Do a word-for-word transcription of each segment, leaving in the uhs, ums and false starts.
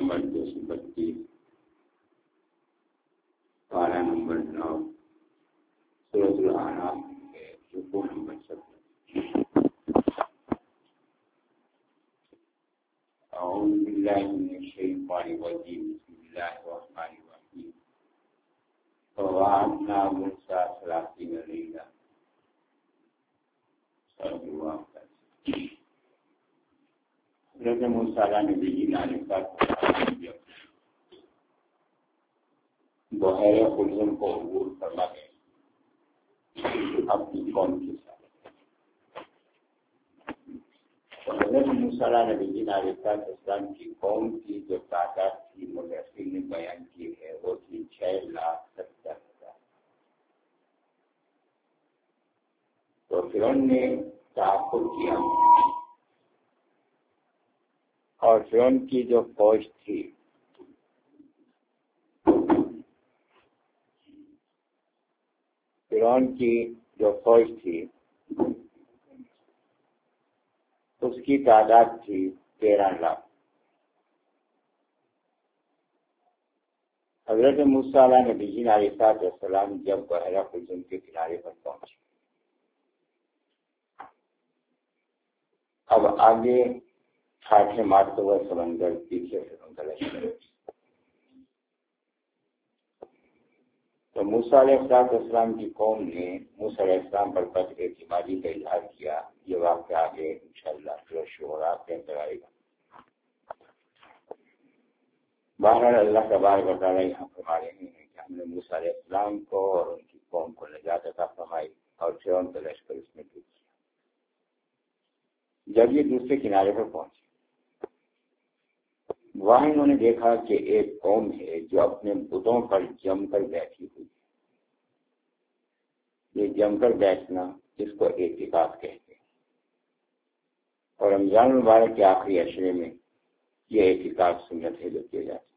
Number دو سو بتیس، پارہ number نو، سورۃ الاعراف کے رکوع نمبر سترہ۔ اعوذ باللہ من الشیطان الرجیم، بسم اللہ الرحمن الرحیم۔ وَوَعَدْنَا مُوسَىٰ ثَلَاثِینَ لَیْلَةً، حضرت موسیٰ علیہ نبی علیہ السلام جب بحیرہ قلزم کو عبور فرما گئے اپنی قوم کے ساتھ، تو حضرت موسیٰ علیہ نبی علیہ السلام کی قوم کی جو تعداد تھی مورخین نے بیان کی ہے وہ تھی چھ لاکھ ستر ہزار۔ تو فرعون نے تعاقب کیا اور فرعون کی جو فوج تھی فرعون کی جو فوج تھی اس کی تعداد تھی تیرہ لاکھ۔ حضرت موسیٰ علیہ نبی علیہ السلام جب بحیرہ قلزم کے کنارے پر پہنچے، اب آگے ٹھاٹھے مارتے ہوئے سمندر، پیچھے فرعون کا لشکر۔ تو موسیٰ علیہ السلام کی قوم نے موسیٰ علیہ السلام پر بد اعتمادی کا اظہار کیا۔ یہ واقعہ آگے انشاءاللہ پھر شعراء کے اندر آئے گا۔ بہرحال اللہ تبارک و تعالیٰ یہاں فرما رہے ہیں کہ ہم نے موسیٰ علیہ السلام کو اور ان کی قوم کو نجات عطا فرمائی اور فرعون کا لشکر اس میں ڈوب گیا۔ جب یہ دوسرے کنارے پر پہنچے، وہاں انہوں نے دیکھا کہ ایک قوم ہے جو اپنے بتوں پر جم کر بیٹھی ہوئی ہے۔ یہ جم کر بیٹھنا اس کو اعتکاف کہتے ہیں، اور رمضان المبارک کے آخری عشرے میں یہ اعتکاف سنت ہے جو کیا جاتا ہے۔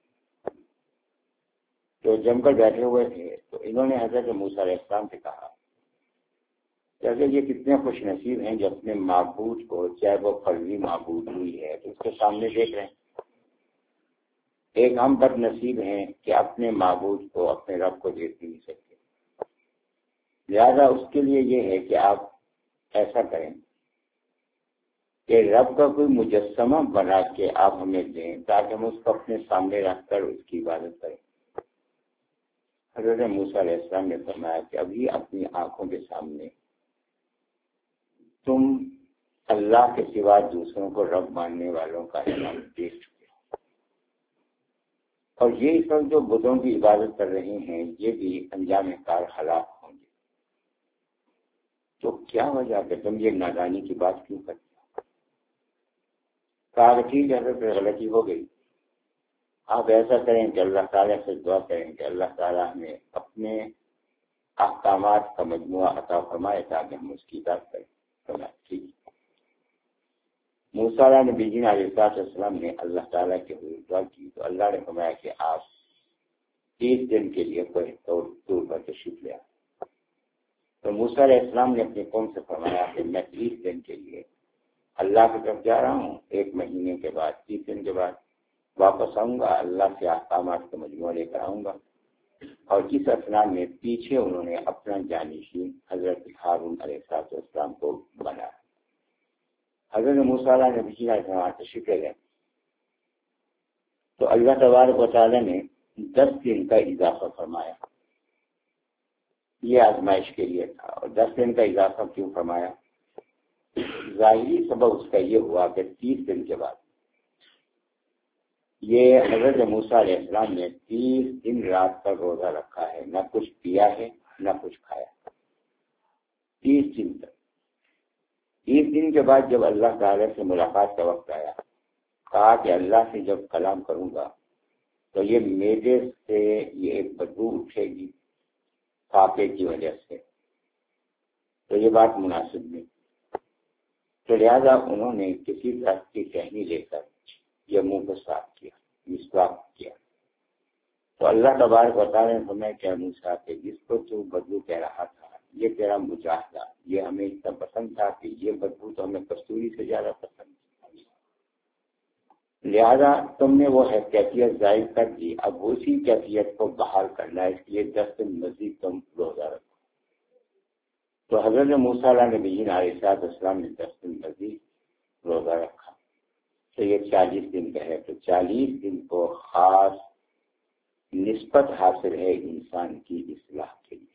تو جم کر بیٹھے ہوئے تھے، تو انہوں نے حضرت موسیٰ علیہ السلام سے کہا کہ اگر یہ کتنے خوش نصیب ہیں جو اپنے معبود کو، چاہے وہ فرضی معبود ہوئی ہے تو اس کے سامنے دیکھ رہے ہیں، ایک ہم بد نصیب ہیں کہ اپنے معبود کو، اپنے رب کو دیکھ نہیں سکتے۔ لہذا اس کے لیے یہ ہے کہ آپ ایسا کریں کہ رب کا کوئی مجسمہ بنا کے آپ ہمیں دیں تاکہ ہم اس کو اپنے سامنے رکھ کر اس کی عبادت کریں۔ حضرت موسیٰ علیہ السلام نے فرمایا کہ ابھی اپنی آنکھوں کے سامنے تم اللہ کے سوا دوسروں کو رب ماننے والوں کا اعلان دیکھ چکے، اور یہ اس وقت جو بتوں کی عبادت کر رہے ہیں یہ بھی انجام کار ہلاک ہوں گے۔ تو کیا وجہ کہ تم یہ نادانی کی بات کیوں کرتے ہو؟ کہا کہ ٹھیک ہے، حضرت غلطی ہو گئی، آپ ایسا کریں کہ اللہ تعالیٰ سے دعا کریں کہ اللہ تعالیٰ ہمیں اپنے احکامات کا مجموعہ عطا فرمائے تاکہ ہم اس کی اطاعت کریں۔ ٹھیک۔ موسیٰ علیہ نبی علیہ السلام نے اللہ تعالیٰ کے حضور دعا کی تو اللہ نے فرمایا کہ آپ تیس دن کے لیے کوئی طور پر تشریف لے آئے۔ تو موسیٰ علیہ السلام نے اپنی قوم سے فرمایا کہ میں تیس دن کے لیے اللہ کی طرف جا رہا ہوں، ایک مہینے کے بعد، تیس دن کے بعد واپس آؤں گا، اللہ سے احکامات کا مجموعہ لے کر آؤں گا۔ اور اس اثناء میں پیچھے انہوں نے اپنا جانشین حضرت ہارون علیہ السلام کو بنایا۔ حضرت موسیٰ علیہ نبی علیہ السلام تشریف لے گئے تو اللہ تبارک و تعالیٰ نے دس دن کا اضافہ فرمایا، یہ آزمائش کے لیے تھا۔ اور دس دن کا اضافہ کیوں فرمایا؟ ظاہری سبب اس کا یہ ہوا کہ تیس دن کے بعد یہ حضرت موسیٰ علیہ السلام نے تیس دن رات کا روزہ رکھا ہے، نہ کچھ پیا ہے نہ کچھ کھایا، تیس دن تک۔ تیس دن کے بعد جب اللہ تعالی سے ملاقات کا وقت آیا، کہا کہ اللہ سے جب کلام کروں گا تو یہ میدے سے یہ ایک بدبو اٹھے گی فاقے کی وجہ سے، تو یہ بات مناسب نہیں۔ تو لہذا انہوں نے کسی درخت کی ٹہنی لے کر یہ منہ کو صاف کیا، مسواک کیا۔ تو اللہ تبارک و تعالیٰ نے فرمایا کہ موسیٰ کہ جس کو تو بدبو کہہ رہا تھا یہ تیرا مجاہدہ، یہ ہمیں اتنا پسند تھا کہ یہ بدبو تو ہمیں کستوری سے زیادہ پسند تھی۔ لہذا تم نے وہ کیفیت ظاہر کر دی، اب اسی کیفیت کو بحال کرنا ہے، اس لیے دس دن مزید تم روزہ رکھو۔ تو حضرت موسیٰ علیہ نبی علیہ السلام نے دس دن مزید روزہ رکھا، تو یہ چالیس دن کا ہے۔ تو چالیس دن کو خاص نسبت حاصل ہے انسان کی اصلاح کے لیے۔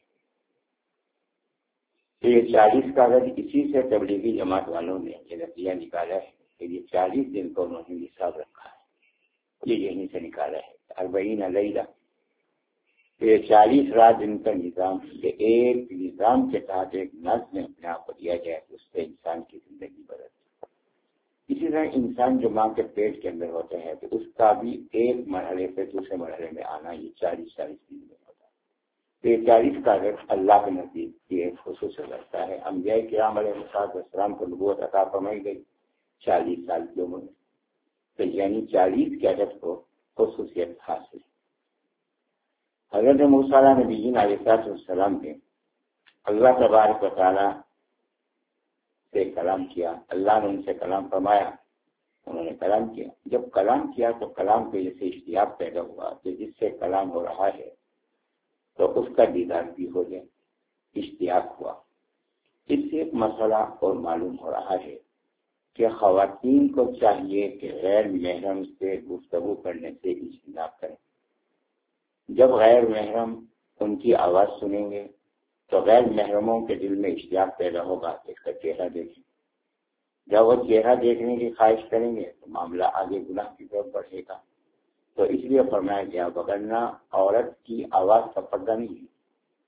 تو یہ چالیس کا عدد اسی سے تبلیغی جماعت والوں نے یہ نتیجہ نکالا ہے کہ یہ چالیس دن کو انہوں نے حساب رکھا ہے، یہ یہیں سے نکالا ہے اربعین لیلہ۔ یہ چالیس رات دن کا نظام، یہ ایک نظام کے تحت ایک نظم اپنے آپ کو دیا جائے، اس سے انسان کی زندگی بدلتی۔ اسی طرح انسان جو ماں کے پیٹ کے اندر ہوتا ہے تو اس کا بھی ایک مرحلے سے دوسرے مرحلے میں آنا یہ چالیس چالیس دن میں ہوتا ہے۔ تو یہ چالیس کا عدد اللہ کے نزدیک یہ خصوص رکھتا ہے۔ انبیاء کرام علیہ السلام کو نبوت عطا فرمائی گئی چالیس سال کی عمر میں، تو یعنی چالیس کے عدد کو خصوصیت حاصل ہے۔ حضرت موسیٰ علیہ نبی علیہ السلام نے اللہ تبارک و تعالیٰ سے کلام کیا، اللہ نے ان سے کلام فرمایا، انہوں نے کلام کیا۔ جب کلام کیا تو کلام کے جیسے اشتیاق پیدا ہوا کہ جس سے کلام ہو رہا ہے تو اس کا دیدار بھی ہو جائے، اشتیاق ہوا۔ اس سے ایک مسئلہ اور معلوم ہو رہا ہے کہ خواتین کو چاہیے کہ غیر محرم سے گفتگو کرنے سے اجتناب کریں۔ جب غیر محرم ان کی آواز سنیں گے تو غیر محرموں کے دل میں اشتیاق پیدا ہوگا کہ اس کا چہرہ دیکھیں۔ جب وہ چہرہ دیکھنے کی خواہش کریں گے تو معاملہ آگے گناہ کی طرف بڑھے گا۔ تو اس لیے فرمایا گیا وگرنہ عورت کی آواز کا پردہ نہیں ہے،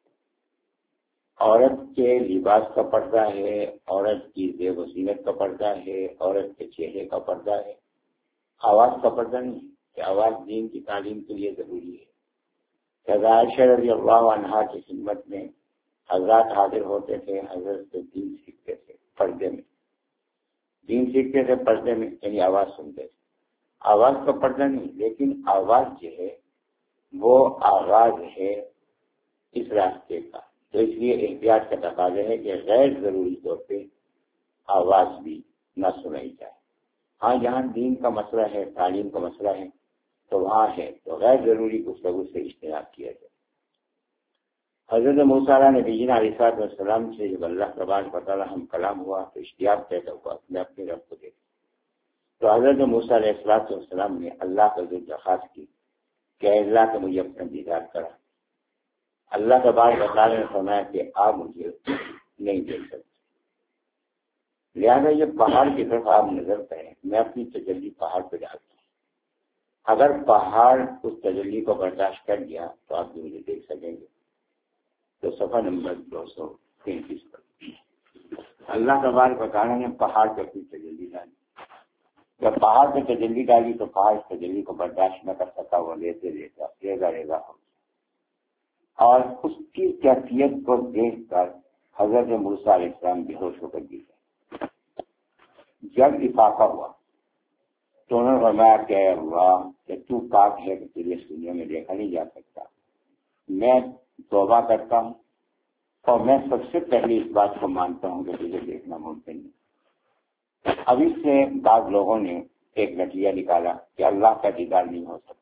عورت کے لباس کا پردہ ہے، عورت کی زیب و زینت کا پردہ ہے، عورت کے چہرے کا پردہ ہے، آواز کا پردہ نہیں ہے کہ آواز دین کی تعلیم کے لیے ضروری ہے۔ عائشہ رضی اللہ عنہا کی خدمت میں حضرات حاضر ہوتے تھے، حضرت سے دین سیکھتے تھے پردے میں، دین سیکھتے تھے پردے میں، یعنی آواز سنتے تھے۔ آواز کا پردہ نہیں، لیکن آواز جو ہے وہ آغاز ہے اس راستے کا، تو اس لیے احتیاط کا تقاضا ہے کہ غیر ضروری طور پہ آواز بھی نہ سنائی جائے۔ ہاں جہاں دین کا مسئلہ ہے، تعلیم کا مسئلہ ہے تو وہاں ہے تو غیر ضروری گفتگو سے اجتناب کیا جائے۔ حضرت موسیٰ علیہ نبی علیہ السلام سے جب اللہ تبارک و تعالیٰ ہم کلام ہوا تو اشتیاق پیدا ہوا میں اپنے رب کو دیکھ، تو حضرت موسیٰ علیہ السلام نے اللہ کا ذکر درخواست کی کہ اے اللہ کہ مجھے اپنا دیدار کرا۔ اللہ تبارک و تعالیٰ نے فرمایا کہ آپ مجھے نہیں دیکھ سکتے، لہذا یہ پہاڑ کی طرف آپ نظر کریں، میں اپنی تجلی پہاڑ پہ ڈالتا ہوں۔ اگر پہاڑ اس تجلی کو برداشت کر گیا تو آپ بھی مجھے دیکھ سکیں گے۔ تو صفحہ نمبر دو سو تینتیس پر اللہ تبارک و تعالیٰ نے پہاڑ پہ اپنی تجلی ڈالی۔ جب پہاڑ پہ تجلی ڈالی تو پہاڑ اس تجلی کو برداشت نہ کر سکا، وہ لیتے لیتا ریزا ریزا ہو گیا، اور اس کی کیفیت کو دیکھ کر حضرت موسیٰ علیہ السلام بے ہوش ہو کر گر گئے۔ جب افاقہ ہوا تو انہوں نے فرمایا کہ اے اللہ کہ تو پاک ہے کہ تجھے اس دنیا میں دیکھا نہیں جا سکتا، میں توبہ کرتا ہوں اور میں سب سے پہلے اس بات کو مانتا ہوں کہ تجھے دیکھنا ممکن نہیں۔ اب اس سے بعض لوگوں نے ایک نتیجہ نکالا کہ اللہ کا دیدار نہیں ہو سکتا،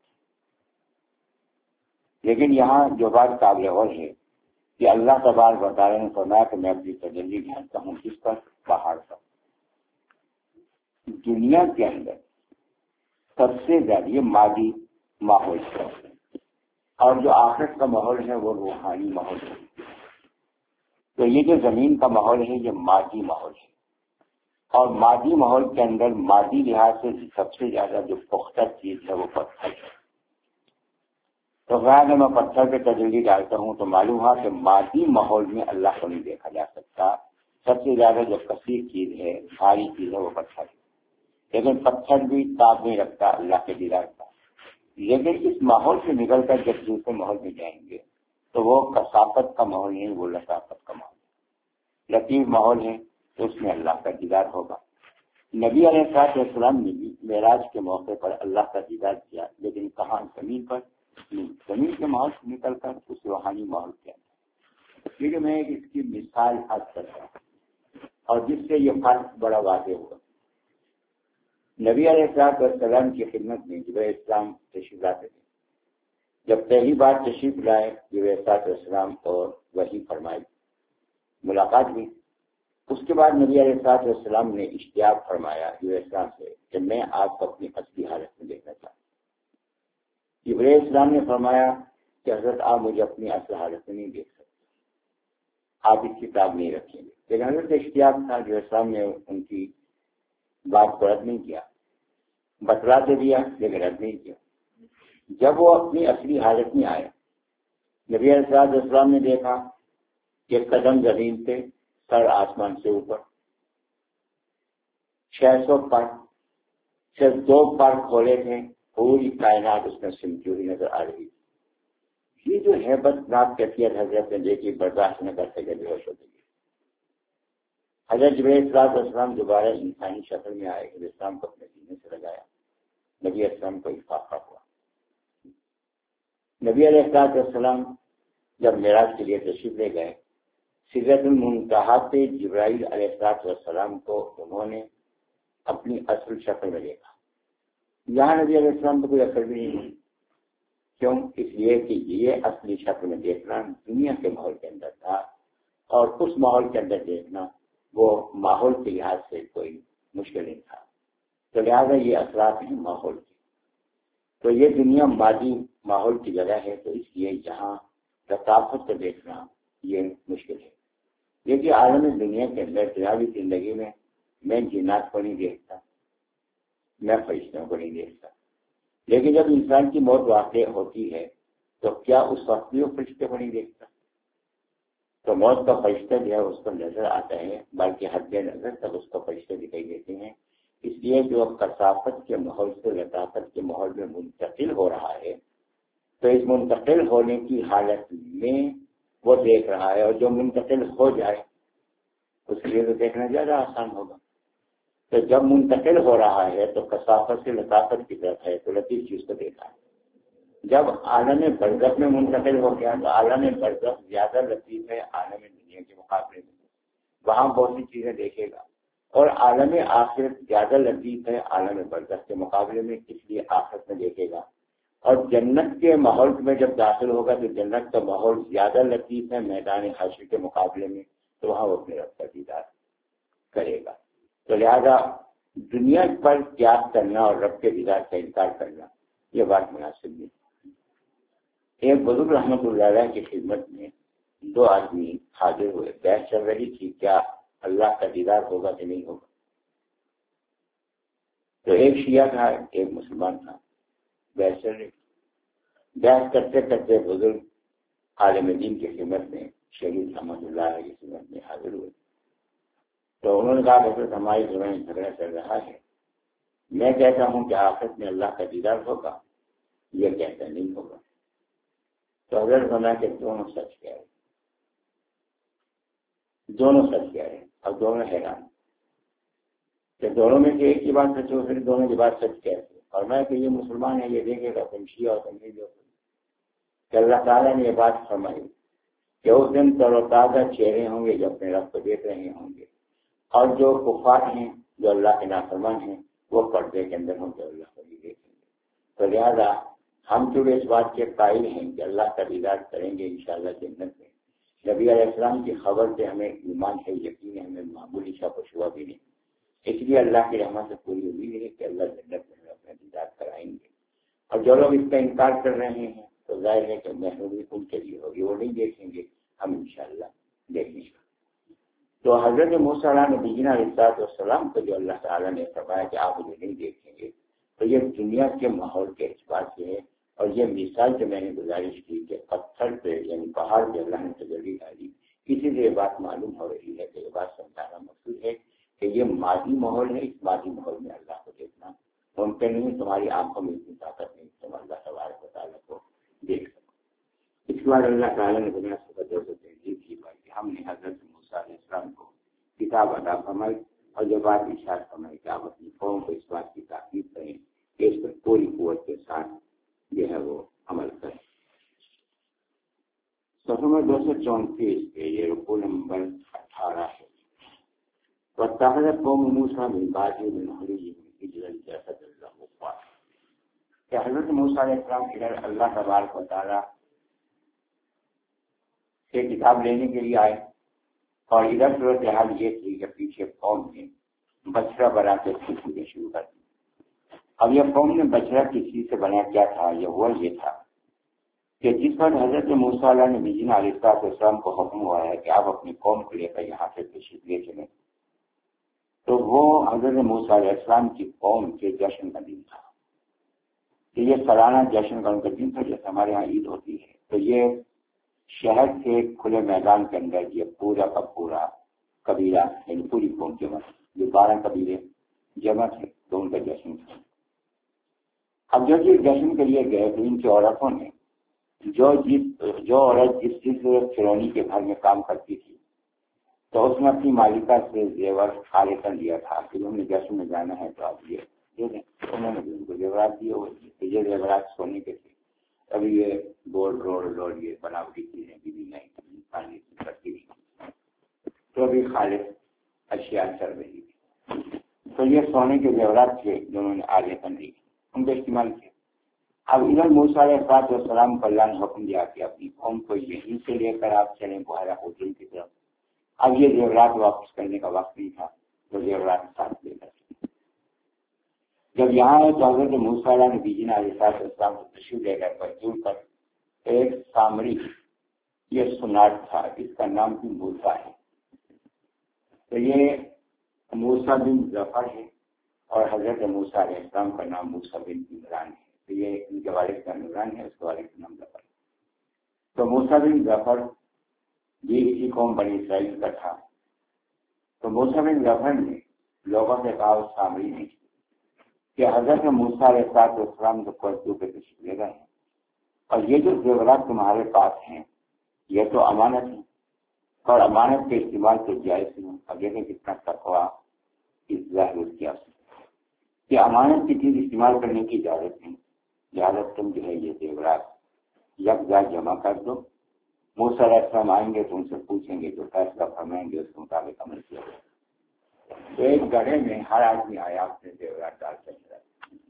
لیکن یہاں جو بات قابل غور ہے کہ اللہ تبارک و تعالیٰ نے فرمایا کہ میں اپنی تجلی ڈھانپتا ہوں کس پر؟ پہاڑ پر۔ دنیا کے اندر سب سے زیادہ یہ مادی ماحول ہے اور جو آخرت کا ماحول ہے وہ روحانی ماحول ہے۔ تو یہ جو زمین کا ماحول ہے یہ مادی ماحول ہے، اور مادی ماحول کے اندر مادی لحاظ سے سب سے زیادہ جو پختہ چیز ہے وہ پتھر ہے۔ تو اگر میں پتھر پہ تجلی ڈالتا ہوں تو معلوم ہوا کہ مادی ماحول میں اللہ کو نہیں دیکھا جا سکتا، سب سے زیادہ جو کثیر چیز ہے، بھاری چیز ہے وہ پتھر ہے، لیکن پتھر بھی تاب نہیں رکھتا اللہ کے دیدار کا۔ لیکن اس ماحول سے نکل کر جب دوسرے ماحول میں جائیں گے تو وہ کثافت کا ماحول نہیں، وہ لطافت کا ماحول ہے، لطیف ماحول ہے، تو اس میں اللہ کا دیدار ہوگا۔ نبی علیہ السلام نے بھی معراج کے موقع پر اللہ کا دیدار کیا، لیکن کہاں؟ زمین پر نہیں، زمین کے ماحول سے نکل کر اس روحانی ماحول کے اندر۔ کیونکہ میں ایک اس کی مثال حد کرتا ہوں اور جس سے یہ فرق بڑا واضح ہوا۔ نبی علیہ الصلوۃ والسلام کی خدمت میں جبرائیل السلام تشریف لاتے تھے. جب پہلی بار تشریف لائے جبرائیل الصلوۃ والسلام اور وحی فرمائی، ملاقات ہوئی. اس کے بعد نبی علیہ الصلوۃ والسلام نے اشتیاق فرمایا جبرائیل السلام سے کہ میں آپ کو اپنی اصلی حالت میں دیکھنا چاہتا ہوں. جبرائیل السلام نے فرمایا کہ حضرت آپ مجھے اپنی اصل حالت میں نہیں دیکھ سکتے، آپ اس کی کتاب نہیں رکھیں گے. لیکن حضرت اشتیاق تھا، جبرائیل السلام نے ان کی بات کو رد نہیں کیا، بتلا دے دیا لیکن رد نہیں کیا. جب وہ اپنی اصلی حالت میں آئے، نبی علیہ الصلوۃ والسلام نے دیکھا کہ قدم زمین پہ، سر آسمان سے اوپر، چھ سو پر صرف دو پر کھولے تھے، پوری کائنات اس میں سمٹی ہوئی نظر آ رہی تھی. یہ جو ہیبت ناک کیفیت حضرت نے دیکھی، برداشت نہ کر سکے، بے ہوش ہو گئی. حضرت جبرائیل الصلوۃ والسلام دوبارہ انسانی شکل میں آئے، اسلام کو اپنے سینے سے لگایا، نبی اسلام کو افاقہ ہوا. نبی علیہ الصلوۃ والسلام جب معراج کے لیے تشریف لے گئے، سدرۃ المنتہا پہ جبرائیل علیہ الصلوۃ والسلام کو انہوں نے اپنی اصل شکل میں دیکھا. یہاں نبی علیہ السلام کو کوئی اثر بھی نہیں ہوئی. کیوں؟ اس لیے کہ یہ اصلی شکل میں دیکھنا دنیا کے ماحول کے اندر تھا، اور اس ماحول کے اندر دیکھنا وہ ماحول کے لحاظ سے کوئی مشکل نہیں تھا. تو لہٰذا یہ اثرات ہیں ماحول کے. تو یہ دنیا مادی ماحول کی جگہ ہے، تو اس لیے یہاں لطافت کو دیکھنا یہ مشکل ہے. لیکن عالم دنیا کے اندر فضائی زندگی میں میں جنات کو نہیں دیکھتا، میں فرشتوں کو نہیں دیکھتا. لیکن جب انسان کی موت واقع ہوتی ہے تو کیا اس وقت بھی وہ فرشتے کو نہیں دیکھتا؟ تو موت کا فرشتہ جو ہے اس کو نظر آتا ہے، بلکہ حد نظر تک اس کو فرشتے دکھائی دیتے ہیں. اس لیے جو کثافت کے ماحول سے لطافت کے ماحول میں منتقل ہو رہا ہے، تو اس منتقل ہونے کی حالت میں وہ دیکھ رہا ہے، اور جو منتقل ہو جائے اس کے لیے تو دیکھنا زیادہ آسان ہوگا. تو جب منتقل ہو رہا ہے تو کثافت سے لطافت کی طرف ہے، تو لطیف چیز کو دیکھا ہے. جب عالم برزخ میں منتقل ہو گیا تو عالم برزخ زیادہ لطیف ہے عالم دنیا کے مقابلے میں، وہاں بہت سی چیزیں دیکھے گا. اور عالم آخرت زیادہ لطیف ہے عالم برزخ کے مقابلے میں، اس لیے آخرت میں دیکھے گا. اور جنت کے ماحول میں جب داخل ہوگا تو جنت کا ماحول زیادہ لطیف ہے میدان حشر کے مقابلے میں، تو وہاں وہ اپنے رب کا دیدار کرے گا. تو لہذا دنیا پر قیاس کرنا اور رب کے دیدار کا انکار کرنا یہ بات مناسب نہیں. ایک بزرگ رحمۃ اللہ علیہ کی خدمت میں دو آدمی حاضر ہوئے، بحث چل رہی تھی کیا اللہ کا دیدار ہوگا کہ نہیں ہوگا. تو ایک شیعہ تھا، ایک مسلمان تھا. بحث چل رہی بحث کرتے کرتے بزرگ عالم دین کی خدمت میں شہید رحمۃ اللہ علیہ کی خدمت میں حاضر ہوئے. تو انہوں نے کہا حضرت ہماری زبان جھگڑا چل رہا ہے، میں کہتا ہوں کہ آخرت میں اللہ کا دیدار ہوگا، یہ کہتا نہیں ہوگا. تو حضرت فرمایا کہ دونوں سچ کہہ رہے، دونوں سچ کہہ رہے. اور دونوں حیران کہ دونوں میں سے ایک کی بات سچ ہو، پھر دونوں کی بات سچ کہتے. اور میں کہ یہ مسلمان ہے، یہ دیکھے گا تم شیعہ اور تم نہیں. کہ اللہ تعالیٰ نے یہ بات فرمائی کہ اس دن تر و تازہ چہرے ہوں گے جو اپنے رب کو دیکھ رہے ہوں گے، اور جو کفار ہیں، جو اللہ کے نافرمان ہیں، وہ پردے کے اندر ہوں گے، اللہ کو بھی دیکھیں گے. تو لہٰذا ہم چونکہ اس بات کے قائل ہیں کہ اللہ کا دیدار کریں گے انشاءاللہ جنت میں، نبی علیہ السلام کی خبر سے ہمیں ایمان ہے، یقین ہے، ہمیں معمولی شک و شبہ بھی نہیں. اس لیے اللہ کی رحمت سے پوری امید ہے کہ اللہ جنت میں اپنا دیدار کرائیں گے. اور جو لوگ اس کا انکار کر رہے ہیں تو ظاہر ہے کہ محرومی ان کے لیے ہوگی، وہ نہیں دیکھیں گے، ہم انشاءاللہ دیکھیں گے. تو حضرت موسیٰ علیہ نبینا علیہ السلام کو جو اللہ تعالیٰ نے فرمایا کہ آپ مجھے نہیں دیکھیں گے، تو یہ دنیا کے ماحول کے اعتبار سے ہے. اور یہ مثال جو میں نے گزارش کی کہ پتھر پہ یعنی پہاڑ پہ اللہ نے تجلی ڈالی، اسی لیے بات معلوم ہو رہی ہے کہ یہ بات سمجھانا مقصود ہے کہ یہ مادی ماحول ہے. اس مادی ماحول میں اللہ کو دیکھنا ممکن نہیں، تمہاری آنکھوں میں اتنی طاقت نہیں تم اللہ تبارک و تعالیٰ کو دیکھ سکو. اس کے بعد اللہ تعالیٰ نے دنیا سے بدل سے تحریر کی کہ ہم نے حضرت موسیٰ علیہ السلام کو کتاب عطا فرمائی، اور جو بات ارشاد فرمائی کہ آپ اپنی قوم کو اس بات کی تاکید کریں کہ اس پر پوری قوت کے ساتھ جو ہے وہ عمل کریں. صفحہ نمبر دو سو چونتیس پہ یہ رکوع نمبر اٹھارہ ہے. وَاتَّخَذَ قَوْمُ مُوسَىٰ مِن بَعْدِهِ مِنْ حُلِيِّهِمْ اجلل جسد اللہ قوات کہ حضرت موسیٰ علیہ السلام ادھر اللہ تبارک و تعالیٰ سے کتاب لینے کے لیے آئے اور ادھر صورتحال یہ تھی کہ پیچھے قوم نے بچڑا بنا کے پوچھنے شروع کر دی۔ اب یہ قوم نے بچڑا کس چیز سے بنا کیا تھا؟ یہ وہ یہ تھا کہ جس پر حضرت موسیٰ علیہ نبی علیہ السلام کو حکم ہوا ہے کہ آپ اپنی قوم کو لے کر یہاں سے تشریف لے چلیں، تو وہ حضرت موسیٰ علیہ السلام کی قوم کے جشن کا دن تھا کہ یہ سالانہ جشن کا ان کا دن تھا، جیسے ہمارے یہاں عید ہوتی ہے۔ تو یہ شہر کے کھلے میدان کے اندر یہ پورا کا پورا قبیلہ یعنی پوری قوم جمع، یہ بارہ قبیلے جمع تھے تو ان کا جشن تھا۔ اب جب یہ جشن کے لیے گئے تو ان کی عورتوں نے جو جس جو عورت جس جس فرعونی کے گھر میں کام کرتی تھی تو اس نے اپنی مالکہ سے زیور خالے کر لیا تھا کہ انہوں نے جشن میں جانا ہے تو آپ یہ دے دیں۔ انہوں نے بھی ان کو زیورات دیے ہوئے، یہ زیورات سونے کے تھے۔ ابھی یہ گولڈ رولڈ اور یہ بناوٹی چیزیں بھی نہیں پانی کرتی تھی، تو ابھی خالص اشیاء چل رہی تھی۔ تو یہ سونے کے زیورات تھے جو انہوں نے آگے بن لی ان کو استعمال کیا۔ اب ادھر موسیٰ علیہ السلام کو اللہ نے حکم دیا کہ اپنی قوم کو یہیں سے لے کر آپ چلیں بحیرہ ہوٹل کی طرف۔ اب یہ زیورات واپس کرنے کا وقت نہیں تھا تو زیورات ساتھ لے کر جب یہاں ہے تو حضرت موسیٰ علیہ نبی علیہ السلام کو تشریف لے کر بجور پر ایک سامری یہ سناٹ تھا، اس کا نام بھی موسیٰ ہے۔ تو یہ موسیٰ بن ظفر ہے اور حضرت موسیٰ علیہ السلام کا نام موسیٰ بن عمران ہے۔ تو یہ ان کے والد کا عمران ہے، اس کے والد کا نام ظفر۔ تو موسیٰ بن ظفر یہ اسی قوم بنی اسرائیل کا تھا۔ تو موسیٰ بن ظفر نے لوگوں سے کہا اس سامری نے کہ حضرت موسیٰ علیہ السلام کو پرتو پہ تشریف لے گئے ہیں اور یہ جو زیورات تمہارے پاس ہیں یہ تو امانت ہے اور امانت کے استعمال تو جائز نہیں۔ اب دیکھیں کتنا تقویٰ اس ظاہر کیا کہ امانت کی چیز استعمال کرنے کی اجازت نہیں، لہٰذا تم جو ہے یہ زیورات یکجا جمع کر دو۔ موسیٰ علیہ السلام آئیں گے تو ان سے پوچھیں گے، جو فیصلہ فرمائیں گے اس کے مطابق عمل کیا جائے۔ تو ایک گڑھے میں ہر آدمی آیا اپنے زیورات ڈال کر چلا۔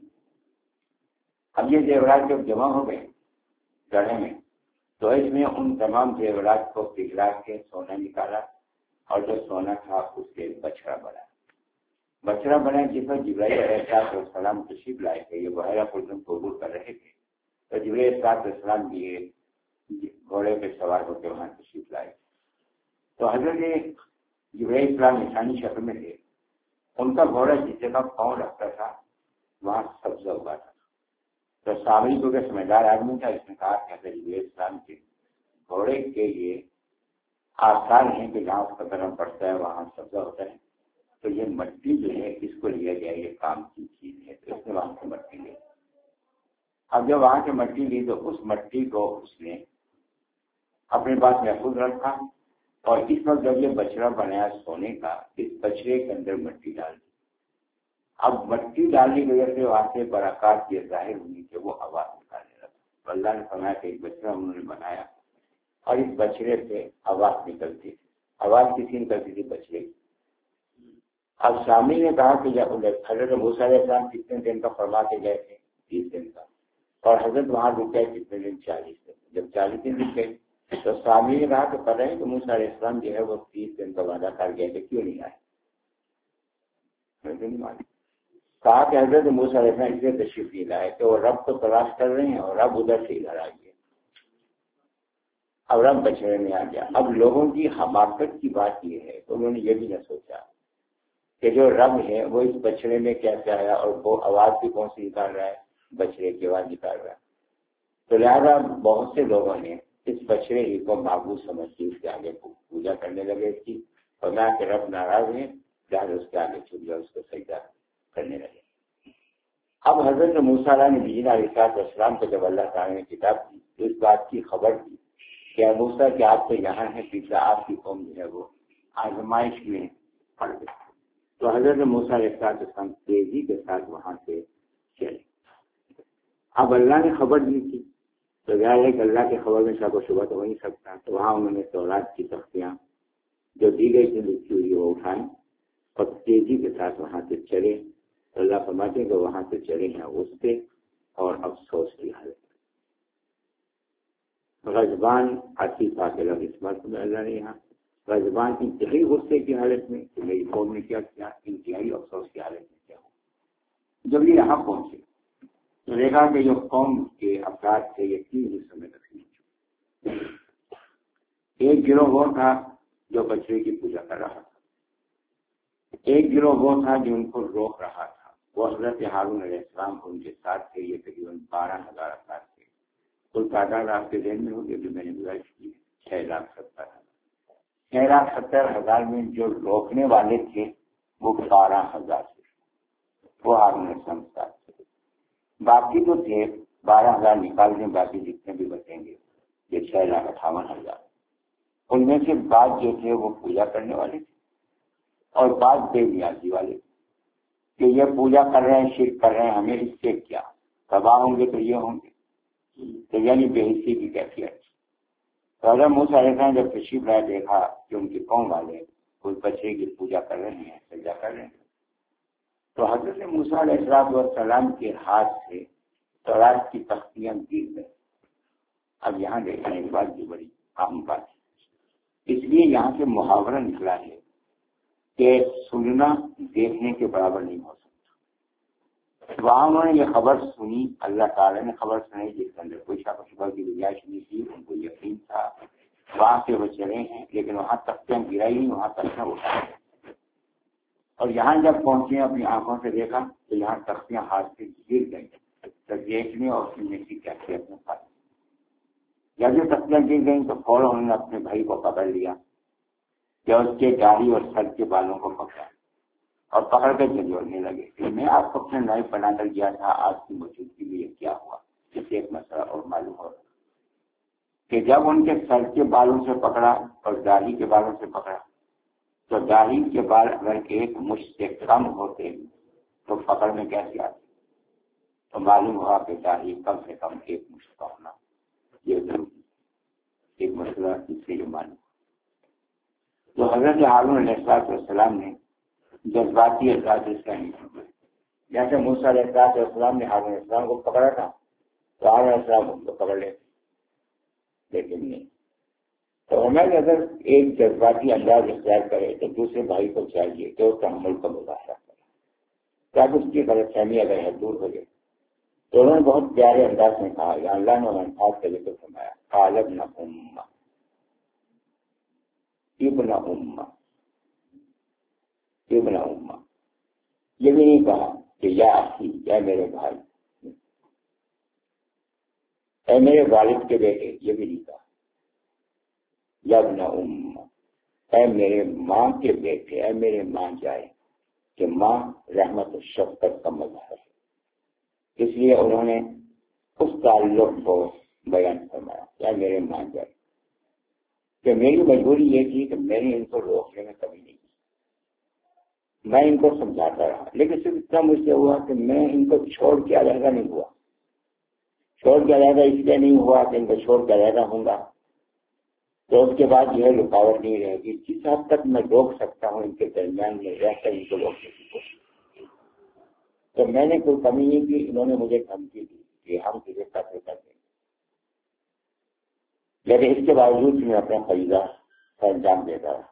اب یہ زیورات جب جمع ہو گئے گڑھے میں تو اس میں ان تمام زیورات کو پگھلا کے سونا نکالا اور جو سونا تھا اس سے بچڑا بنا بچڑا بنا جس پر جبرائیل علیہ السلام تشریف لائے تھے۔ یہ بحیرہ خلدون کو عبور کر رہے تھے تو جبرائیل علیہ السلام بھی گھوڑے پہ سوار ہو کے وہاں تشریف لائے۔ تو حضرت جبرائیل السلام انسانی شکل میں تھے، ان کا گھوڑا جس جگہ پاؤں رکھتا تھا وہاں سبزہ ہوا تھا۔ تو سامری کو کہ سمجھدار آدمی تھا، اس نے کہا کہ حضرت جبرائیل السلام کے گھوڑے کے یہ آثار ہیں کہ جہاں اس کا قدم پڑتا ہے وہاں سبزہ ہوتا ہے، تو یہ مٹی جو ہے اس کو لیا جائے، یہ کام کی چیز ہے۔ تو اس نے وہاں سے مٹی لی۔ اب جب وہاں سے مٹی لی تو اس مٹی کو اس نے اپنے پاس محفوظ رکھا اور اس وقت جب یہ بچڑا بنایا سونے کا، اس بچڑے کے اندر مٹی ڈال دی۔ اب مٹی ڈالنے کی وجہ سے وہاں سے برکات یہ ظاہر ہوئی کہ وہ آواز نکالنے لگا۔ تو اللہ نے فرمایا کہ ایک بچڑا انہوں نے بنایا اور اس بچڑے سے آواز نکلتی تھی۔ آواز کسی نکلتی تھی؟ بچڑے کی۔ اب سامنے نے کہا کہ جب حضرت موسیٰ علیہ السلام کتنے دن کا فرما کے گئے تھے؟ تیس دن کا، اور حضرت وہاں رکے کتنے دن؟ چالیس دن۔ جب چالیس دن رکے تو سامنے نے کہا کہ پتہ ہے کہ موسیٰ علیہ السلام جو ہے وہ تیس دن کا وعدہ کر گئے کہ کیوں نہیں آئے؟ کہا کہ حضرت موسیٰ علیہ السلام اس لیے تشریف نہیں لائے کہ وہ رب کو تلاش کر رہے ہیں اور رب ادھر سے ادھر آئیے۔ اب رب بچڑے میں آ گیا۔ اب لوگوں کی حماقت کی بات یہ ہے کہ انہوں نے یہ بھی نہ سوچا کہ جو رب ہے وہ اس بچڑے میں کیسے آیا اور وہ آواز بھی کون سی نکال رہا ہے؟ بچڑے کی آواز نکال رہا ہے۔ تو لہٰذا بہت سے لوگوں نے اس بچڑے ہی کو معبود سمجھ کے اس کے آگے پوجا کرنے لگے اس کی، اور میں کہ رب ناراض ہے لہٰذا اس کے آگے چھپ جائے، اس کو سجدہ کرنے لگے۔ اب حضرت موسیٰ علیہ نبی علیہ السلام کو جب اللہ تعالیٰ نے کتاب دی تو اس بات کی خبر دی کہ موسیٰ کہ آپ تو یہاں ہیں، پیچھے آپ کی قوم جو ہے وہ آزمائش میں پڑ گئی۔ تو حضرت موسیٰ علیہ السلام تیزی کے ساتھ وہاں سے چلے۔ اب اللہ نے خبر دی تھی تو ظاہر ہے کہ اللہ کی خبر میں شک و شبہ تو ہو نہیں سکتا، تو وہاں انہوں نے تورات کی تختیاں جو دی گئی تھی لکھی ہوئی وہ اٹھائیں اور تیزی کے ساتھ وہاں سے چلے اللہ فرماتے ہیں کہ وہاں سے چلے ہیں غصے اور افسوس کی حالت میں. غضبان عاطفہ کے لفظ اس بات میں اللہ نے یہاں غضبان انتہائی غصے کی حالت میں کہ میری قوم نے کیا کیا، انتہائی افسوس کی حالت میں کیا ہو. جب یہ یہاں پہنچے تو دیکھا کہ جو قوم کے افراد تھے یہ تین حصوں میں تقسیم ہو چکے. ایک گروہ وہ تھا جو بچڑے کی پوجا کر رہا تھا، ایک گروہ وہ تھا جو ان کو روک رہا تھا. وہ حضرت ہارون علیہ السلام ان کے ساتھ تھے. یہ تقریباً بارہ ہزار افراد تھے. کل تعداد آپ کے ذہن میں ہوگی جو میں نے گزارش کی چھ لاکھ ستر ہزار چھ لاکھ ستر ہزار میں جو روکنے والے تھے وہ بارہ ہزار تھے. وہ ہارون علیہ السلام کے ساتھ تھے. باقی جو تھے بارہ ہزار نکال دیں، باقی جتنے بھی بچیں گے یہ چھ لاکھ اٹھاون ہزار. ان میں سے بعض جو تھے وہ پوجا کرنے والے تھے اور بعض بے نیازی والے تھے کہ یہ پوجا کر رہے ہیں، شرک کر رہے ہیں، ہمیں اس سے کیا، تباہ ہوں گے تو یہ ہوں گے. تو یعنی بے حسی کی کیفیت. تو حضرت موسیٰ علیہ السلام جب تشریف لائے دیکھا کہ ان کی قوم والے کوئی بچے کی پوجا کر رہے ہیں، سجدہ کر رہے ہیں، تو حضرت موسیٰ علیہ السلام کے ہاتھ سے تورات کی تختیاں گر گئیں. اب یہاں دیکھیں ایک بات بھی بڑی اہم بات ہے. اس لیے یہاں سے محاورہ نکلا ہے کہ سننا دیکھنے کے برابر نہیں ہو سکتا. وہاں انہوں نے یہ خبر سنی، اللہ تعالیٰ نے خبر سنائی جس کے اندر کوئی شک و شبہ کی گنجائش نہیں تھی. ان کو یقین تھا وہاں سے وہ چلے ہیں، لیکن وہاں تختیاں گرائی نہیں، وہاں تختیاں اٹھائی. اور یہاں جب پہنچے اپنی آنکھوں سے دیکھا تو یہاں تختیاں ہاتھ سے گر گئی. تو دیکھنے اور سننے کی کیفیت میں فرق. جب یہ تختیاں گر گئیں تو فوراً انہوں نے اپنے بھائی کو پکڑ لیا یا اس کے داڑھی اور سر کے بالوں کو پکڑا اور پکڑ کے جھنجھوڑنے لگے کہ میں آپ کو اپنے نائب بنا کر گیا تھا، آج کی موجودگی میں یہ کیا ہوا. اس سے ایک مسئلہ اور معلوم ہو رہا کہ جب ان کے سر کے بالوں سے پکڑا اور داڑھی کے بالوں سے پکڑا تو داڑھی کے بال اگر ایک مشت سے کم ہوتے تو پکڑ میں کیسے آتے. تو معلوم ہوا کہ داڑھی کم سے کم ایک مشت کا ہونا یہ ضروری ایک مسئلہ اس سے یہ معلوم. تو حضرت ہارون علیہ السلام نے جذباتی احساس اس کا نہیں سنا. جیسے موسیٰ علیہ السلام نے ہارون علیہ السلام کو پکڑا تھا تو ہارون علیہ السلام ان کو پکڑ لیتے، لیکن نہیں. تو ہمیں اگر ایک جذباتی انداز اختیار کرے تو دوسرے بھائی کو چاہیے کہ اس تحمل کا مظاہرہ کرے تاکہ اس کی غلط فہمی اگر ہے دور ہو جائے. تو انہوں نے بہت پیارے انداز میں کہا، یا اللہ نے الفاظ کا ذکر فرمایا، قال ابن امہ ابن امہ ابن امہ. یہ بھی نہیں کہا کہ یا اخی، یا میرے بھائی، اے میرے والد کے بیٹے. یہ بھی نہیں کہا یا ابن امہ، اے میرے ماں کے بیٹے، اے میرے ماں جائے، کہ ماں رحمت و شفقت کا مظہر ہے. اس لیے انہوں نے اس تعلق کو بیان فرمایا، یا میرے ماں جائے. کہ میری مجبوری یہ تھی کہ میں نے ان کو روکنے میں کبھی نہیں کی، میں ان کو سمجھاتا رہا، لیکن صرف اتنا مجھ سے ہوا کہ میں ان کو چھوڑ کے علیحدہ نہیں ہوا. چھوڑ کے علیحدہ اس لیے نہیں ہوا کہ ان کو چھوڑ کے علیحدہ ہوں گا تو اس کے بعد جو ہے رکاوٹ نہیں رہے گی. جس حد تک میں روک سکتا ہوں ان کے درمیان میں رہ کر ان کو روکنے کی کوشش کی تو میں نے کوئی کمی نہیں کی. انہوں نے مجھے دھمکی دی کہ ہم تجھے قتل کر دیں گے، لیکن اس کے باوجود میں اپنا فریضہ کا انجام دیتا رہا.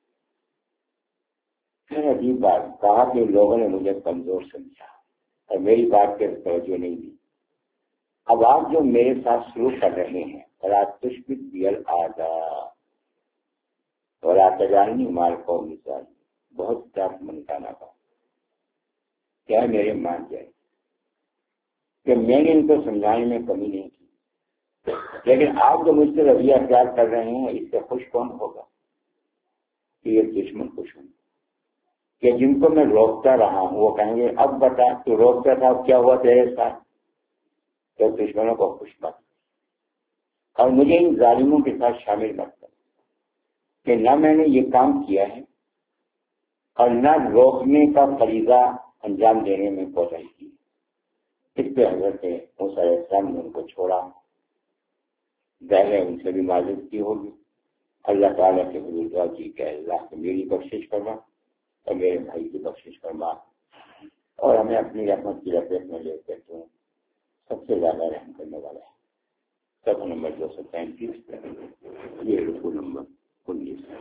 پھر عجیب بات کہا کہ لوگوں نے مجھے کمزور سمجھا اور میری بات کے توجہ نہیں دی. اب آپ جو میرے ساتھ سلوک کر رہے ہیں فلا تشبت بی الاعداء ولا تجعلنی مع القوم الظالمین، بہت سخت منکانہ کا کیا میرے مان جائے کہ میں نے ان کو سمجھانے میں کمی نہیں کی، لیکن آپ جو مجھ سے رویہ اختیار کر رہے ہیں اس سے خوش کون ہوگا کہ یہ دشمن خوش ہوں کہ جن کو میں روکتا رہا ہوں وہ کہیں گے اب بتا تو روکتا تھا اب کیا ہوا تیرے ساتھ. تو دشمنوں کو خوش مت اور مجھے ان ظالموں کے ساتھ شامل مت کر کہ نہ میں نے یہ کام کیا ہے اور نہ روکنے کا فریضہ انجام دینے میں کوتاہی کی. اس پہ حضرت موسیٰ علیہ السلام نے ان کو چھوڑا. ظاہر ہے ان سے بھی معذرت کی ہوگی. اللہ تعالیٰ سے حضور دعا کی کہ اللہ سے میری بخشش کرنا اور میرے بھائی کی بخشش کرنا. اور ہمیں اپنی رحمت کی لپیٹ میں لے کر تو سب سے زیادہ رحم کرنے والا ہے۔ صفحہ نمبر دو سو پینتیس یہ رکوع نمبر انیس ہے۔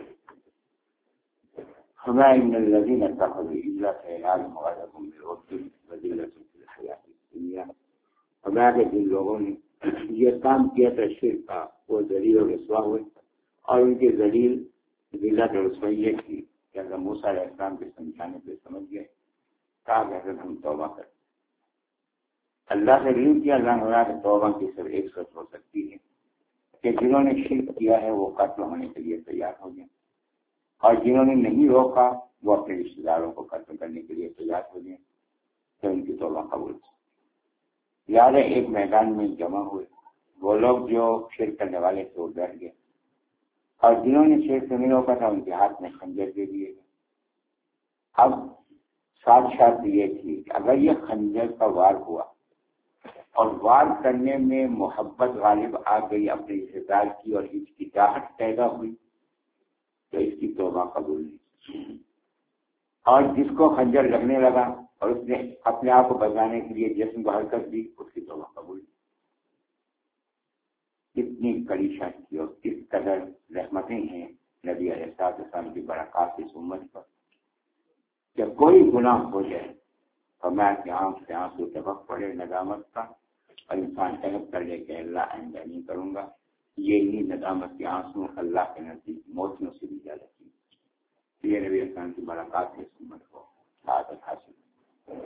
ہمارے ان الذین اتخذوا الإجلة إلها وعدهم بالعدل وذلة في الحیاة الدنیا، ہمارے جن لوگوں نے یہ کام کیا تھا شرک کا، وہ ذلیل و رسوا ہوئے، اور ان کے ذلیل ذلت اور رسوائی یہ تھی کہ اگر موسیٰ علیہ السلام کے سمجھانے پہ سمجھ گئے کہا کہ ہم توبہ کریں۔ اللہ سے ریل کیا، اللہ نے کہ توبہ کی صرف ایک صورت ہو سکتی ہے کہ جنہوں نے شرک کیا ہے وہ قتل ہونے کے لیے تیار ہو گئے، اور جنہوں نے نہیں روکا وہ اپنے رشتے داروں کو قتل کرنے کے لیے تیار ہو گئے، تو ان کی توبہ قبول تھی۔ یاد ہے ایک میدان میں جمع ہوئے وہ لوگ جو شرک کرنے والے تھے وہ ڈر گئے، اور جنہوں نے شرک سے نہیں روکا تھا ان کے ہاتھ میں خنجر دے دیے گئے۔ اب ساتھ شرط یہ تھی کہ اگر یہ خنجر کا وار ہوا اور وار کرنے میں محبت غالب آ گئی اپنے رشتے دار کی اور ہچکچاہٹ پیدا ہوئی تو اس کی توبہ قبول نہیں، اور جس کو خنجر لگنے لگا اور اس نے اپنے آپ کو بچانے کے لیے جسم کو حرکت دی اس کی توبہ قبول نہیں۔ کتنی کڑی شرط کی اور کس قدر رحمتیں ہیں نبی علیہ السلام کی برکات اس امت پر، جب کوئی گناہ ہو جائے تو میں کہ آنکھ سے آنسو ٹپک پڑے ندامت کا، اور انسان عہد کر لے کہ اللہ آئندہ نہیں کروں گا، یہی ندامت کے آنسو اللہ کے نزدیک موتیوں سے بھی زیادہ کی۔ یہ نبی اسلام کی برکات اس امت کو سعادت حاصل۔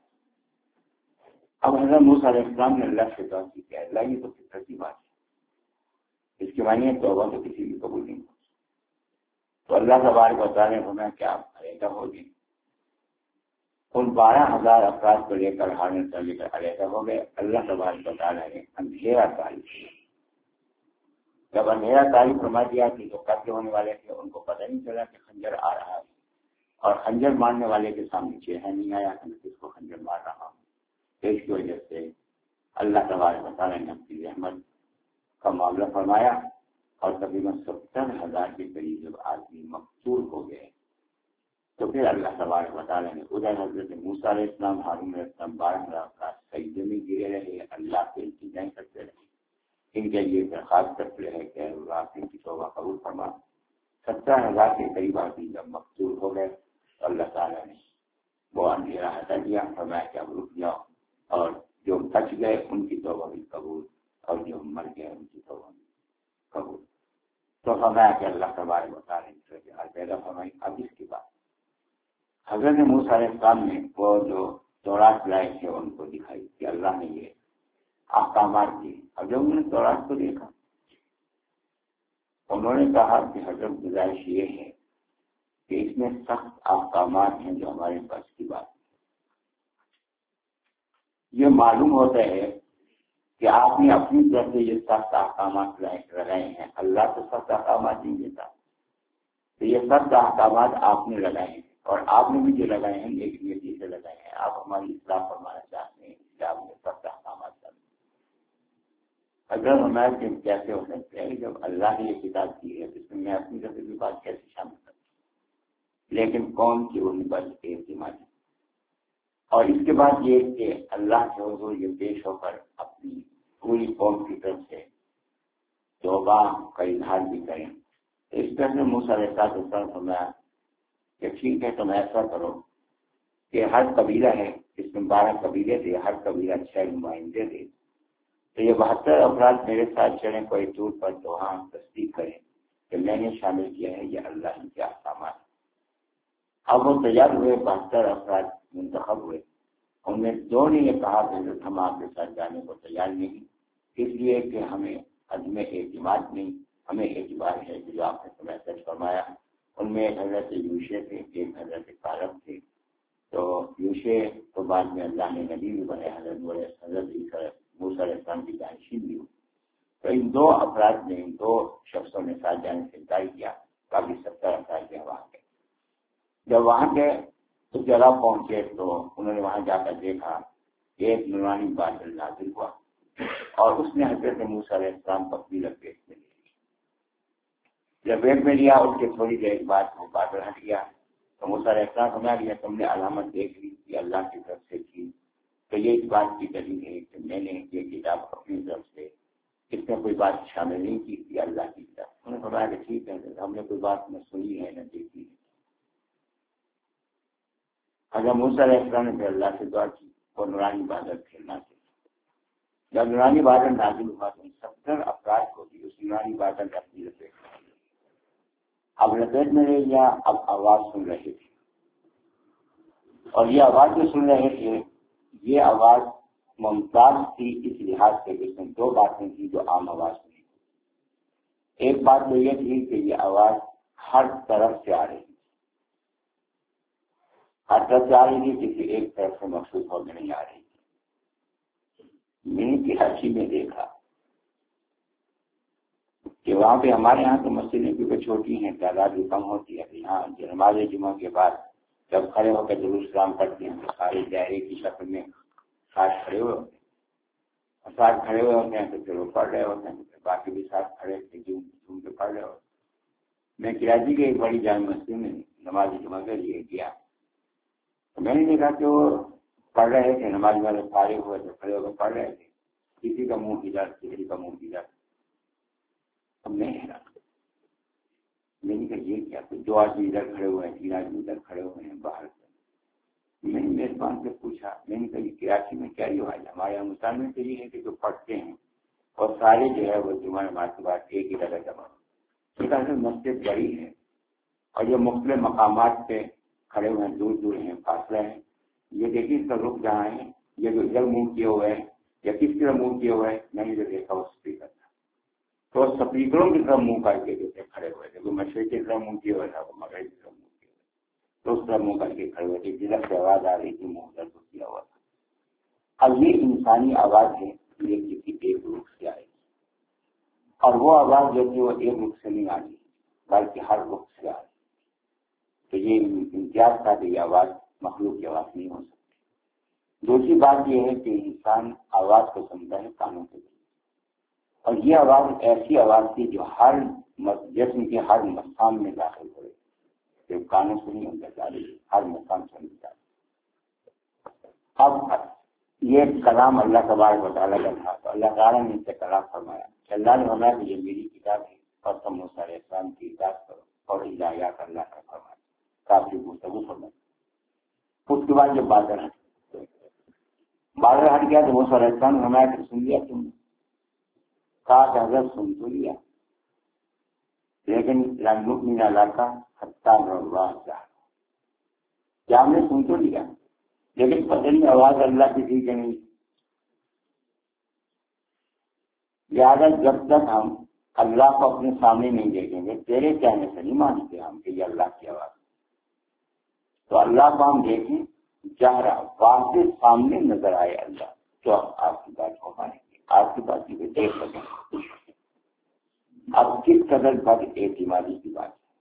اب حضرت موسیٰ علیہ السلام نے اللہ سے دعا کی کہ اللہ یہ تو فطرت کی بات ہے، اس کے معنی توبہ تو کسی بھی قبول نہیں ہو۔ تو اللہ تبارک و تعالیٰ نے فرمایا کہ آپ علیحدہ ہو گئے، ان بارہ ہزار افراد کو لے کر ہارون سے لے کر علیحدہ ہو گئے۔ اللہ تبارک و تعالیٰ نے اندھیرا طاری کیا۔ جب اندھیرا طاری فرما دیا کہ جو قتل ہونے والے تھے ان کو پتہ نہیں چلا کہ خنجر آ رہا ہے، اور خنجر مارنے والے کے سامنے چہرہ نہیں آیا کہ میں کس کو خنجر مار رہا ہوں، اس کی وجہ سے اللہ تبارک و تعالیٰ نے اپنی رحمت کا معاملہ فرمایا، اور تقریباً ستر ہزار کے قریب جب آدمی مقتول ہو گئے تو پھر اللہ تبارک و تعالیٰ نے ادھر حضرت موسیٰ علیہ السلام ہارون علیہ السلام بارہ ہزار افراد سجدے میں گرے رہے، اللہ سے التجا کرتے رہے، ان کے لیے درخواست کرتے رہے کہ اللہ ان کی توبہ قبول فرما۔ ستر ہزار کے قریب آدمی جب مقتول ہو گئے تو اللہ تعالیٰ نے وہ اندھیرا ہٹا دیا، فرمایا کہ اب رک جاؤ، اور جو بچ گئے ان کی توبہ بھی قبول، اور جو مر گئے ان کی توبہ بھی قبول۔ تو فرمایا کہ اللہ تبارک و تعالیٰ نے صورتحال پیدا فرمائی۔ اب اس کے بعد حضرت موسیٰ علیہ السلام نے وہ جو تورات لائے تھے ان کو دکھائی کہ اللہ نے یہ احکامات دیے۔ اب جب انہوں نے تورات کو دیکھا انہوں نے کہا کہ حضرت گزارش یہ ہے کہ اس میں سخت احکامات ہیں جو ہمارے پاس کی بات ہے۔ یہ معلوم ہوتا ہے کہ آپ نے اپنی طرف سے یہ سخت احکامات لگائے ہیں، اللہ تو سخت احکامات نہیں دیتا، تو یہ سخت احکامات آپ نے لگائے ہیں، اور آپ نے بھی جو لگائے ہیں ایک نیتی سے لگائے ہیں، آپ ہماری اصلاح فرمانا چاہتے ہیں کہ آپ نے سخت احکامات لگائے۔ اگر ہمارے دن کیسے ہو سکتے ہیں جب اللہ نے یہ کتاب دی ہے جس میں میں اپنی طرف سے بھی بات کیسے شامل کروں، لیکن قوم کی وہی بات اعتماد ہے۔ اور اس کے بعد یہ کہ اللہ کے حضور یہ پیش ہو کر اپنی پوری قوم کی طرف سے توبہ کا اظہار بھی کریں، اس طرح سے موسیٰ علیہ السلام فرمایا کہ ٹھیک ہے تم ایسا کرو کہ ہر قبیلہ ہے، اس میں بارہ قبیلے تھے، ہر قبیلہ چھ نمائندے تھے، تو یہ بہتر افراد میرے ساتھ چلیں، کوئی طور پر تو ہاں تصدیق کریں کہ میں نے شامل کیا ہے یہ اللہ کے احکامات۔ اب وہ تیار ہوئے، بہتر افراد منتخب ہوئے، ان میں دو نے یہ کہا کہ ہم آپ کے ساتھ جانے کو تیار نہیں، اس لیے کہ ہمیں عدم اعتماد نہیں، ہمیں اعتبار ہے کہ جو آپ نے سمے سچ فرمایا۔ ان میں ایک حضرت یوشع تھے، ایک حضرت کالب تھے، تو یوشع تو بعد میں اللہ نے نبی بھی بنے، حضرت حضرت موسیٰ علیہ السلام کی جانشین بھی ہوئی۔ تو ان دو افراد نے، ان دو شخصوں نے ساتھ جانے سے انکار کیا، کافی ستر افراد کے وہاں گئے۔ جب وہاں کے اس جگہ پہنچے تو انہوں نے وہاں جا کر دیکھا ایک نورانی بادل نازل ہوا، اور اس نے حضرت موسیٰ علیہ السلام کو اپنی لپیٹ میں لے لیا۔ لپیٹ میں لیا، اس کے تھوڑی دیر بعد وہ بادل ہٹ گیا، تو موسیٰ علیہ السلام سمجھ لیا تم نے علامت دیکھ لی کہ اللہ کی طرف تو یہ اس بات کی دلیل ہے کہ میں نے یہ کتاب اپنی طرف سے اس میں کوئی بات شامل نہیں کی تھی اللہ کی طرف. انہوں نے فرمایا کہ ٹھیک ہے ہم نے کوئی بات نہ سنی ہے نہ دیکھی ہے. اگر موسیٰ علیہ السلام نے اللہ سے دعا کی اور نورانی بادل پھیلنا تھے. جب نورانی بادل نازل ہوا تو ستر افراد کو بھی اس نورانی بادل کا اپنی لپیٹ میں لیا. اب لپیٹ میں لے لیا. اب آواز سن رہے تھے اور یہ آواز جو سن رہے تھے یہ آواز ممتاز تھی اس لحاظ سے کہ اس میں دو باتیں تھیں جو عام آواز نہیں تھی. ایک بات تو یہ تھی کہ یہ آواز ہر طرف سے آ رہی تھی. ہر طرف سے آ رہی تھی کسی ایک طرف سے مخصوص ہو کے نہیں آ رہی تھی. میں نے کراچی میں دیکھا کہ وہاں پہ ہمارے یہاں تو مسجدیں کیونکہ چھوٹی ہیں تعداد بھی کم ہوتی ہے. یہاں نماز جمعہ کے بعد جب کھڑے ہو کے درود سلام پڑھتے ہیں تو سارے دائرے کی شکل میں ساتھ کھڑے ہوئے ہوتے ہیں. ساتھ کھڑے ہوئے ہوتے ہیں تو پھر وہ پڑھ رہے ہوتے ہیں. باقی بھی ساتھ کھڑے جھوم کے پڑھ رہے ہوتے ہیں. میں کراچی کے ایک بڑی جامع مسجد میں نماز جمعہ کے لیے گیا تو میں نے دیکھا کہ وہ پڑھ رہے تھے. نماز والے فارغ ہوئے تو کھڑے ہو کے پڑھ رہے تھے. کسی کا منہ ادھر کسی کا منہ ادھر. اب میں حیران میں نے کہا یہ کیا تو دو آدمی ادھر کھڑے ہوئے ہیں تین آدمی ادھر کھڑے ہوئے ہیں باہر سے. میں نے میزبان سے پوچھا میں نے کہا کراچی میں کیا یہ حال ہے؟ ہمارے یہاں مسلمان میں تو یہ ہے کہ جو پڑھتے ہیں اور سارے جو ہے وہ جمعہ نماز کے بعد ایک ہی جگہ جمع ہو. مسجد بڑی ہے اور جو مختلف مقامات پہ کھڑے ہوئے ہیں دور دور ہیں فاصلہ ہیں. یہ دیکھیے اس کا رخ جہاں ہے یہ جو ادھر منہ کیے ہوئے ہیں یا کس طرح منہ کیے ہوئے ہیں میں نے جو دیکھا وہ اسپیکر تھا. تو سپیکروں کی طرف منہ کر کے جیسے کھڑے ہوئے تھے. کوئی مشرق کی طرف منہ کیے ہوئے تھا وہ مغرب کی طرف منہ کیے ہوئے تو اس طرح منہ کر کے کھڑے ہوئے تھے. جدھر سے آواز آ رہی تھی منہ ادھر کو کیا ہوا تھا. اب یہ انسانی آواز ہے یہ کسی ایک رخ سے آئی اور وہ آواز جو تھی وہ ایک رخ سے نہیں آ رہی بلکہ ہر رخ سے آ رہی. تو یہ امتیاز تھا کہ یہ آواز مخلوق کی آواز نہیں ہو سکتی. دوسری بات یہ ہے کہ انسان آواز کو سمجھتا ہے کانوں سے اور یہ آواز ایسی آواز تھی جو ہر جسم کے ہر مسام میں داخل ہو رہی. صرف کانوں سے نہیں اندر جا رہی ہر مسام سے اندر جا رہی. اب یہ کلام اللہ تبارک و تعالیٰ کا تھا تو اللہ تعالیٰ نے ان سے کلام فرمایا. اللہ نے فرمایا کہ یہ میری کتاب ہے اور تم موسیٰ علیہ السلام کی اطاعت کرو اور ہدایات اللہ کا فرمایا. کافی گفتگو فرمائی. اس کے بعد جب بادل ہٹ بادل ہٹ گیا تو موسیٰ علیہ السلام نے فرمایا کہ سن لیا تم نے کہا کہ حضرت سن تو لیا لیکن لنؤمن لک حتی نرى اللہ جہرا. کیا ہم نے سن تو لیا لیکن پتہ نہیں آواز اللہ کی تھی کہ نہیں. لہٰذا جب تک ہم اللہ کو اپنے سامنے نہیں دیکھیں گے تیرے کہنے سے نہیں مانتے ہم کہ یہ اللہ کی آواز. تو اللہ کو ہم دیکھیں جہرا واضح سامنے نظر آئے اللہ تو آپ کی بات کو مانیں گے. آپ کی بات کی دیکھ سکیں. اب کس قدر بد اعتمادی کی بات ہے.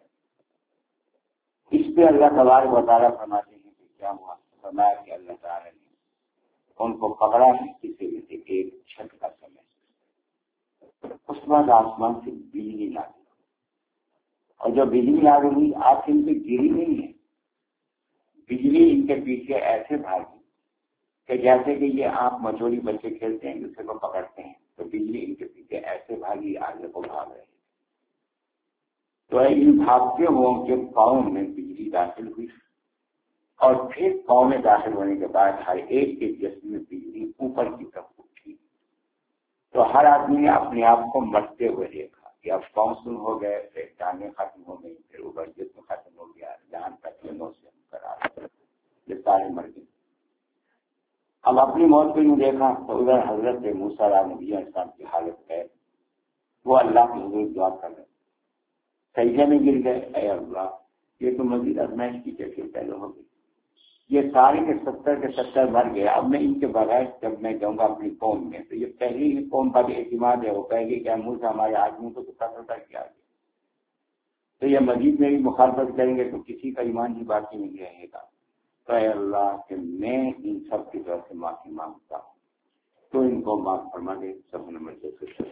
اس پہ اللہ تبارک و تعالیٰ فرماتے ہیں کہ کیا ہوا. فرمایا کہ اللہ تعالیٰ نے ان کو پکڑا ہے کسی میں سے ایک چھت کا سمے. اس کے بعد آسمان سے بجلی لا دی اور جو بجلی آ رہی آپ ان پہ گری نہیں ہے. بجلی ان کے پیچھے ایسے بھاگی کہ جیسے کہ یہ آپ مچوری بچے کھیلتے ہیں دوسرے کو پکڑتے ہیں تو بجلی ان کے پیچھے ایسے بھاگی آگے کو بھاگ رہے. تو ان بھاگتے ہوں کے پاؤں میں بجلی داخل ہوئی اور پھر پاؤں میں داخل ہونے کے بعد ہر ایک کے جسم میں بجلی اوپر کی طرف اٹھی. تو ہر آدمی نے اپنے آپ کو مرتے ہوئے دیکھا کہ اب پاؤں سن ہو گئے پھر ٹانگیں ختم ہو گئی پھر اوپر جسم ختم ہو گیا جہاں تک نو سے کرا یہ سارے مر گئے. اب اپنی موت کو نہیں دیکھا تو ادھر حضرت موسیٰ علیہ نبی السلام کی حالت ہے وہ اللہ کے حضور دعا کر رہے سجدے میں گر گئے. اے اللہ یہ تو مزید ازمائش کی جیسے پہلے ہو گئی. یہ سارے کے ستر کے ستر مر گئے. اب میں ان کے بغیر جب میں جاؤں گا اپنی قوم میں تو یہ پہلی ہی قوم کا بھی اعتماد ہے وہ پہلی کہ موسیٰ ہمارے آدمیوں کو تو قتل کر کے آ گیا تو یہ مزید میری مخالفت کریں گے تو کسی کا ایمان ہی باقی نہیں رہے گا. تو اے اللہ کہ میں ان سب کی طرف سے معافی مانگتا ہوں تو ان کو معاف فرما دے. سب نمبر سے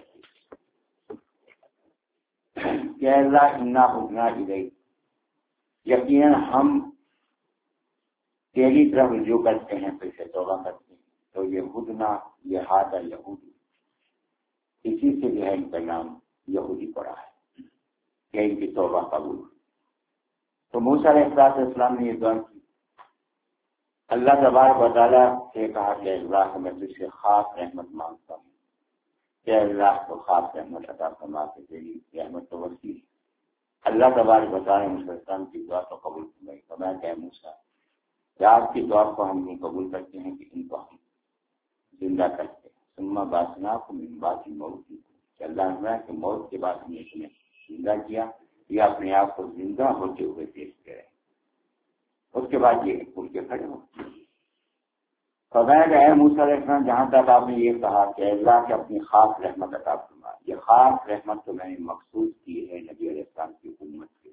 کہ اللہ انا حسنا الیک یقیناً ہم تیری طرف رجوع کرتے ہیں پھر سے توبہ کرتے ہیں تو یہ ہدنا یہ ہاتھ یہودی، اسی سے جو ہے ان کا نام یہودی پڑا ہے کہ ان کی توبہ قبول۔ تو موسیٰ علیہ السلام نے یہ دعا کی، اللہ تبارک و تعالیٰ سے کہا کہ اللہ میں تجھ سے خاص رحمت مانگتا ہوں کہ اللہ کو خاص رحمت عطا فرما کے تیری رحمت تو وسیع ہے۔ اللہ تبارک و تعالیٰ نے موسیٰ علیہ السلام کی دعا کو قبول فرمائی، فرمایا کہ اے موسیٰ کہ آپ کی دعا کو ہم نہیں قبول کرتے ہیں کہ ان کو ہم زندہ کرتے ہیں، ثم بعثناکم من بعد موتکم، کہ اللہ نے کہ موت کے بعد ہم نے تمہیں زندہ کیا، یا اپنے آپ کو زندہ ہوتے ہوئے پیش کرے۔ اس کے بعد یہ اٹھ کے کھڑے ہو فرمایا کہ اے موسیٰ علیہ السلام جہاں تک آپ نے یہ کہا کہ اللہ کے اپنی خاص رحمت عطا فرما، یہ خاص رحمت تو میں نے مخصوص کی ہے نبی علیہ السلام کی امت کے،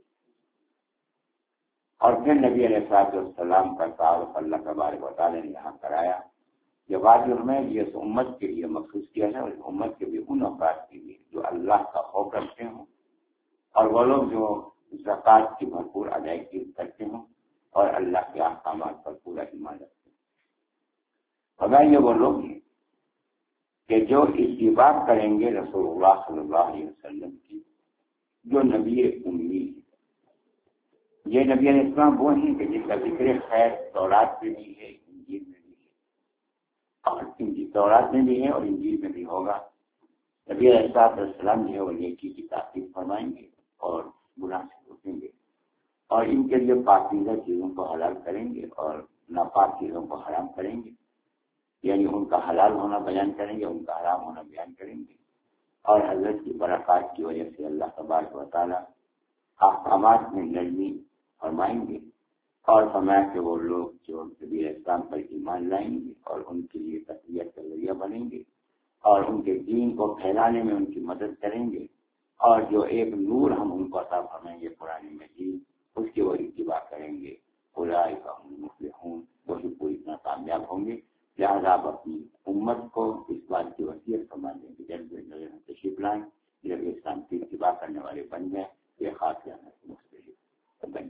اور پھر نبی علیہ السلام کا تعارف اللہ تبارک و تعالیٰ نے یہاں کرایا۔ یہ بات جو ہمیں یہ اس امت کے لیے مخصوص کیا ہے، اور اس امت کے بھی ان افراد کے لیے جو اللہ کا خوف رکھتے ہوں، اور وہ لوگ جو زکوٰۃ کی بھرپور ادائیگی کرتے ہوں اور اللہ کے احکامات پر پورا ایمان رکھتے ہیں۔ اور یہ وہ لوگ ہیں کہ جو اتباع کریں گے رسول اللہ صلی اللہ علیہ وسلم کی، جو نبی امی ہے۔ یہ نبی علیہ السلام وہ ہیں کہ جن کا ذکر خیر تورات میں بھی ہے، انجیل میں بھی ہے، اور انجیل تورات میں بھی ہے اور انجیل میں بھی ہوگا۔ نبی علیہ السلام جو ہے وہ نیکی کی تاکید فرمائیں گے اور گناہ سے روکیں گے، اور ان کے لیے پاکیزہ چیزوں کو حلال کریں گے اور ناپاک چیزوں کو حرام کریں گے، یعنی ان کا حلال ہونا بیان کریں گے، ان کا حرام ہونا بیان کریں گے، اور حضرت کی برکات کی وجہ سے اللہ تبارک و تعالیٰ احکامات میں نرمی فرمائیں گے، اور فرمایا کہ وہ لوگ جو نبی علیہ السلام پر ایمان لائیں گے اور ان کے لیے تقویت کا ذریعہ بنیں گے اور ان کے دین کو پھیلانے میں ان کی مدد کریں گے، اور جو ایک نور ہم ان کو عطا فرمائیں گے قرآن مجید، اس کی وہ اتباع کریں گے، اولئک هم المفلحون، وہی پوری اتنا کامیاب ہوں گے۔ لہٰذا آپ اپنی امت کو اس بات کی وصیت فرما دیں کہ جب نظر تشریف لائیں، جب اسلام کی اتباع کرنے والے بن جائیں، یہ خاص رحمت مختلف بن۔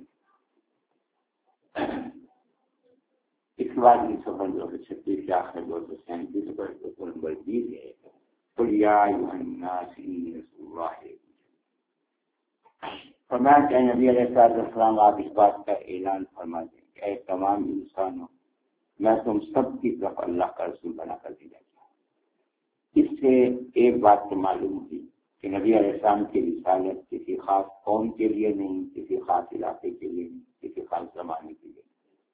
اس کے بعد سفر دو سو چھتیس کے آخر دو سو سینتیس پر نمبر بیس ہے، قل یا ایھا الناس انی رسول اللہ۔ فرمایا کہ نبی علیہ السلام آپ اس بات کا اعلان فرما دیں کہ اے تمام انسانوں، میں تم سب کی طرف اللہ کا رسول بنا کر بھیجا گیا۔ اس سے ایک بات تو معلوم ہوئی کہ نبی علیہ السلام کی رسالت کسی خاص قوم کے لیے نہیں، کسی خاص علاقے کے لیے نہیں، کسی خاص زمانے کے لیے،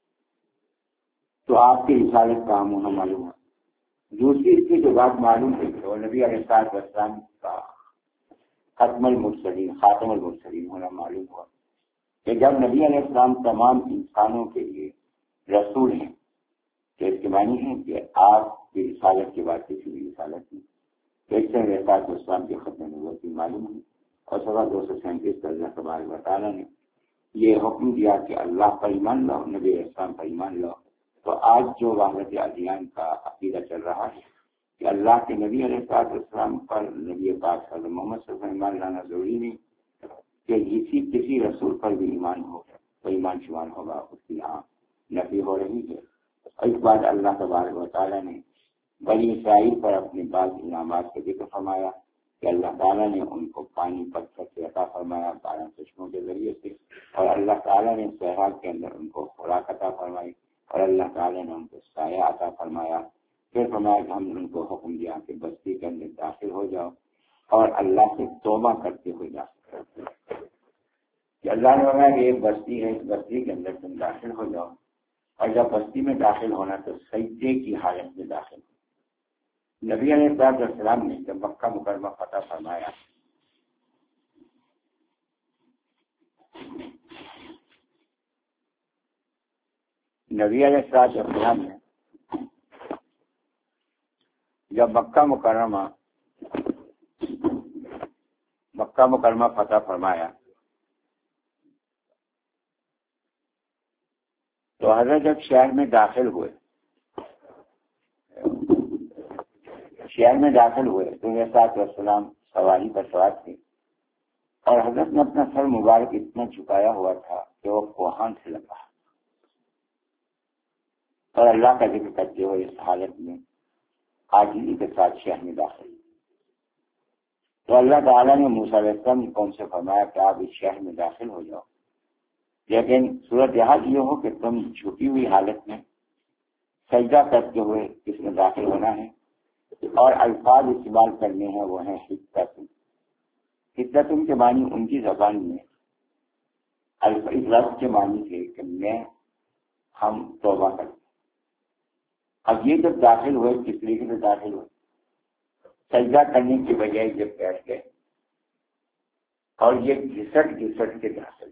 تو آپ کی رسالت کا ہونا معلوم ہے۔ دوسری اس کی جو بات معلوم ہے کہ وہ نبی علیہ السلام کا ختم المرسلین خاتم المرسلین ہونا معلوم ہوا، کہ جب نبی علیہ السلام تمام انسانوں کے لیے رسول ہیں تو اس کے معنی ہے کہ آپ کی رسالت کے بعد کسی بھی رسالت نہیں، تو اس سے رسالت اسلام کے ختم نبوت کی معلوم ہے۔ اور سوا دو سو سینتیس کا اللہ تبارک و تعالیٰ نے یہ حکم دیا کہ اللہ پر ایمان لاؤ، نبی علیہ السلام پر ایمان لاؤ۔ تو آج جو وحدت ادیان کا عقیدہ چل رہا ہے کہ اللہ کے نبی علیہ السلام پر نبی پاک صلی اللہ محمد صلی اللہ علیہ وسلم ایمان لانا ضروری نہیں کہ کسی کسی رسول پر بھی ایمان ہو تو ایمان شمار ہوگا، اس کی یہاں نفی ہو رہی ہے۔ اور اس بات اللہ تبارک و تعالیٰ نے بنی اسرائیل پر اپنے بعض انعامات کا ذکر فرمایا کہ اللہ تعالیٰ نے ان کو پانی پتھر سے عطا فرمایا بارہ چشموں کے ذریعے سے، اور اللہ تعالیٰ نے صحرا کے اندر ان کو خوراک عطا فرمائی، اور اللہ تعالیٰ نے ان کو سایہ عطا فرمایا۔ پھر فرمایا کہ ہم نے ان کو حکم دیا کہ بستی کے اندر داخل ہو جاؤ اور اللہ سے توبہ کرتے ہوئے داخل ہو۔ کہ اللہ نے فرمایا کہ ایک بستی ہے، اس بستی کے اندر تم داخل ہو جاؤ، اور جب بستی میں داخل ہونا تو سجدے کی حالت میں داخل ہو۔ نبی علیہ السلام نے جب مکہ مکرمہ فتح فرمایا نبی علیہ السلام نے جب مکہ مکرمہ مکہ مکرمہ فتح فرمایا تو حضرت جب شہر میں داخل ہوئے شہر میں داخل ہوئے تو علیہ السلام سواری پر سوار تھے، اور حضرت نے اپنا سر مبارک اتنا جھکایا ہوا تھا کہ وہ کوہان سے لگا، اور اللہ کا ذکر کرتے ہوئے اس حالت میں عاجزی کے ساتھ شہر میں داخل ہوئے۔ تو اللہ تعالیٰ نے موسیٰ علیہ السلام کو ان سے فرمایا کہ آپ اس شہر میں داخل ہو جاؤ، لیکن صورتحال یہ ہو کہ تم چھپی ہوئی حالت میں سجدہ کرتے ہوئے اس میں داخل ہونا ہے، اور الفاظ استعمال کرنے ہیں وہ ہیں حدتم۔ حدتم کے معنی ان کی زبان میں اس لفظ کے معنی تھے کہ میں ہم توبہ کرتے۔ اب یہ جب داخل ہوئے کس طریقے سے داخل ہوئے؟ سجدہ کرنے کی بجائے جب بیٹھ گئے اور یہ گھسٹ گھسٹ کے داخل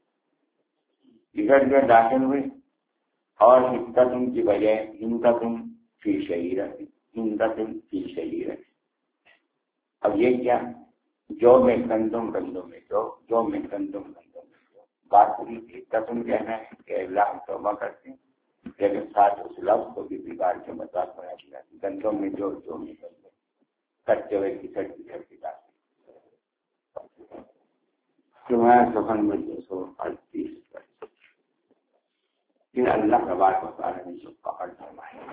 گھسٹ کے داخل ہوئے، اور حدتم کی بجائے ہندتم فی شعیرۃ، ہندتم فی شعیرۃ۔ اب یہ کیا؟ جو میں گندم گندم میں جو جو میں گندم گندم میں جو بات پوری حدتم کہنا ہے کہ اللہ ہم توبہ کرتے ہیں، لیکن ساتھ اس لفظ کو بھی بگاڑ کے مذاق بنا دیا، گندم میں جو جو میں گندم کرتے ہوئے کسٹ کسٹ کی داخل۔ تمہارا سفر میں دو سو اڑتیس پر پھر اللہ تبارک و تعالیٰ نے جو پکڑ فرمایا،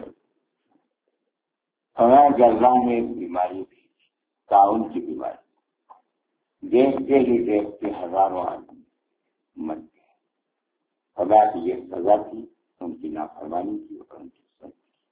ہمارا جلدہ میں ایک بیماری تھی، تعاون کی بیماری، دیکھتے ہی دیکھتے ہزاروں آدمی مر گئے۔ خدا کی یہ سزا تھی ان کی نافرمانی کی اور ان کی سزا۔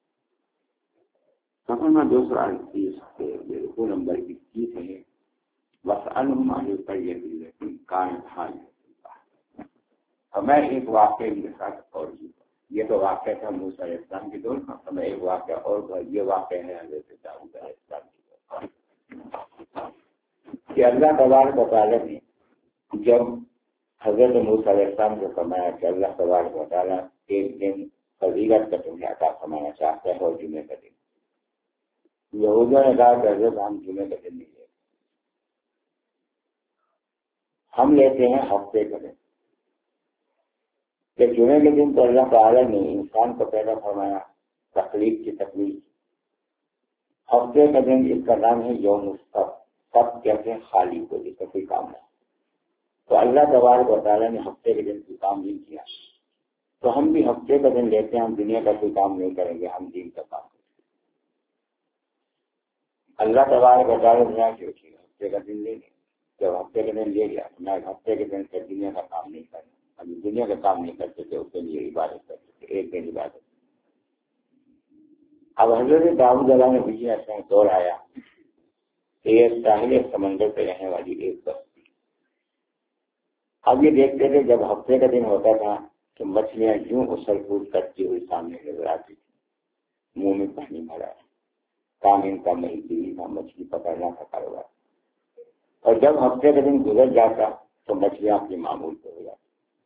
سفر میں دو سو اڑتیس کے بالکل نمبر اکیس ہے، وسألہم عن القریۃ التی کانت حاضرۃ البحر۔ ہمیں ایک واقعے کے ساتھ اور یہ تو واقعہ تھا موسیٰ علیہ السلام کے دور کا، ہمیں ایک واقعہ اور یہ واقعہ ہے حضرت داؤد علیہ السلام کے دور کہ اللہ تبارک و تعالیٰ نے جب حضرت موسیٰ علیہ السلام کو فرمایا کہ اللہ تبارک و تعالیٰ ایک دن فضیلت کا تمہیں عطا فرمانا چاہتا ہے اور جمعے کا دن، یہودیوں نے کہا کہ حضرت ہم جمعے کا دن نہیں لیتے، ہم لیتے ہیں ہفتے کا دن۔ کہ جمعے کے دن تو اللہ تعالیٰ نے انسان کو پیدا فرمایا تخلیق کی تکلیف، ہفتے کا دن اس کا نام ہے یوم السبت، سب کہتے ہیں خالی کو جس کا کوئی کام نہیں۔ تو اللہ تبارک و تعالیٰ نے ہفتے کے دن کوئی کام نہیں کیا، تو ہم بھی ہفتے کا دن لیتے ہیں، ہم دنیا کا کوئی کام نہیں کریں گے، ہم دین کا کام کریں گے۔ اللہ تبارک و تعالیٰ نے کہ ہفتے کا دن لے لیں، جب ہفتے کا دن لے لیا میں ہفتے کے دن سے دنیا کا کام نہیں کرنا، ابھی دنیا کا کام نہیں کرتے تھے، اس کے لیے عبادت کرتے تھے، ایک دن عبادت۔ اب حضرت داؤد علیہ نے بھی ایسا دور آیا کہ یہ ساحل سمندر پہ رہنے والی ایک بستی، اب یہ دیکھتے تھے جب ہفتے کا دن ہوتا تھا تو مچھلیاں یوں اچھل کود کرتی ہوئی سامنے نظر آتی تھی، منہ میں پانی بھرا ہے، کام ان کا مزدوری تھا، مچھلی پکڑنا کا کاروبار، اور جب ہفتے کا دن گزر جاتا تو مچھلیاں اپنے معمول پہ ہو جاتی۔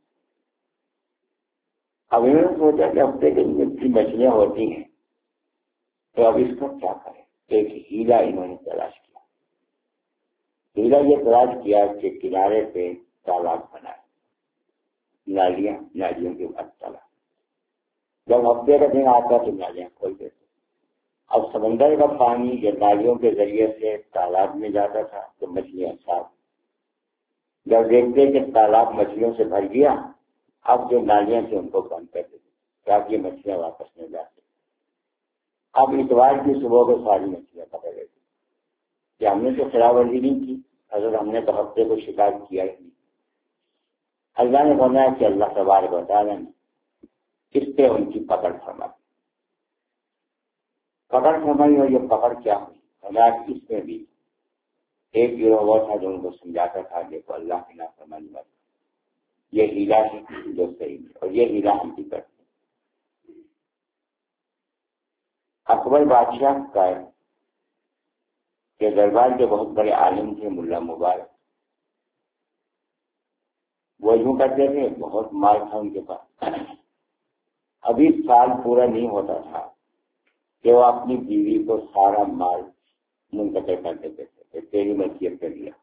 اب انہوں نے سوچا کہ ہفتے کے دن اتنی مچھلیاں ہوتی ہیں تو اب اس کا کیا کریں؟ ایک ہیلا انہوں نے تلاش کیا۔ ہیلا یہ تلاش کیا کہ کنارے پہ تالاب بنائے، نالیاں، نالیوں کے بعد تالاب، جب ہفتے کا دن آتا تو نالیاں کھول دیتے۔ اب سمندر کا پانی یا نالیوں کے ذریعے سے تالاب میں جاتا تھا تو مچھلیاں صاف، جب دیکھتے کہ تالاب مچھلیوں سے بھر گیا اب جو نالیاں تھیں ان کو بند کر دیتے تاکہ مچھلیاں واپس نہیں جاتی۔ اب اتوار کی صبح کو ساری مچھلیاں پکڑ لیتی کہ ہم نے تو خلاف ورزی نہیں کی، حضرت ہم نے تو ہفتے کو شکار کیا ہی نہیں۔ اللہ نے فرمایا کہ اللہ تبارک و تعالیٰ نے اس پہ ان کی پکڑ فرمائی، پکڑ فرمائی اور یہ پکڑ کیا ہوئی؟ فرمایا کہ اس میں بھی ایک گروہ وہ تھا جو ان کو سمجھاتا تھا دیکھو اللہ کی نافرمانی مت، یہ ہیلا ہے جو صحیح ہے، اور یہ ہیلا ہم بھی کرتے ہیں۔ اکبر بادشاہ کا کے دربار کے بہت بڑے عالم تھے ملا مبارک، وہ یوں کرتے تھے، بہت مال تھا ان کے پاس، ابھی سال پورا نہیں ہوتا تھا کہ وہ اپنی بیوی کو سارا مال منتقل کر دیتے تھے کہ تیری ملکیت کر دیا۔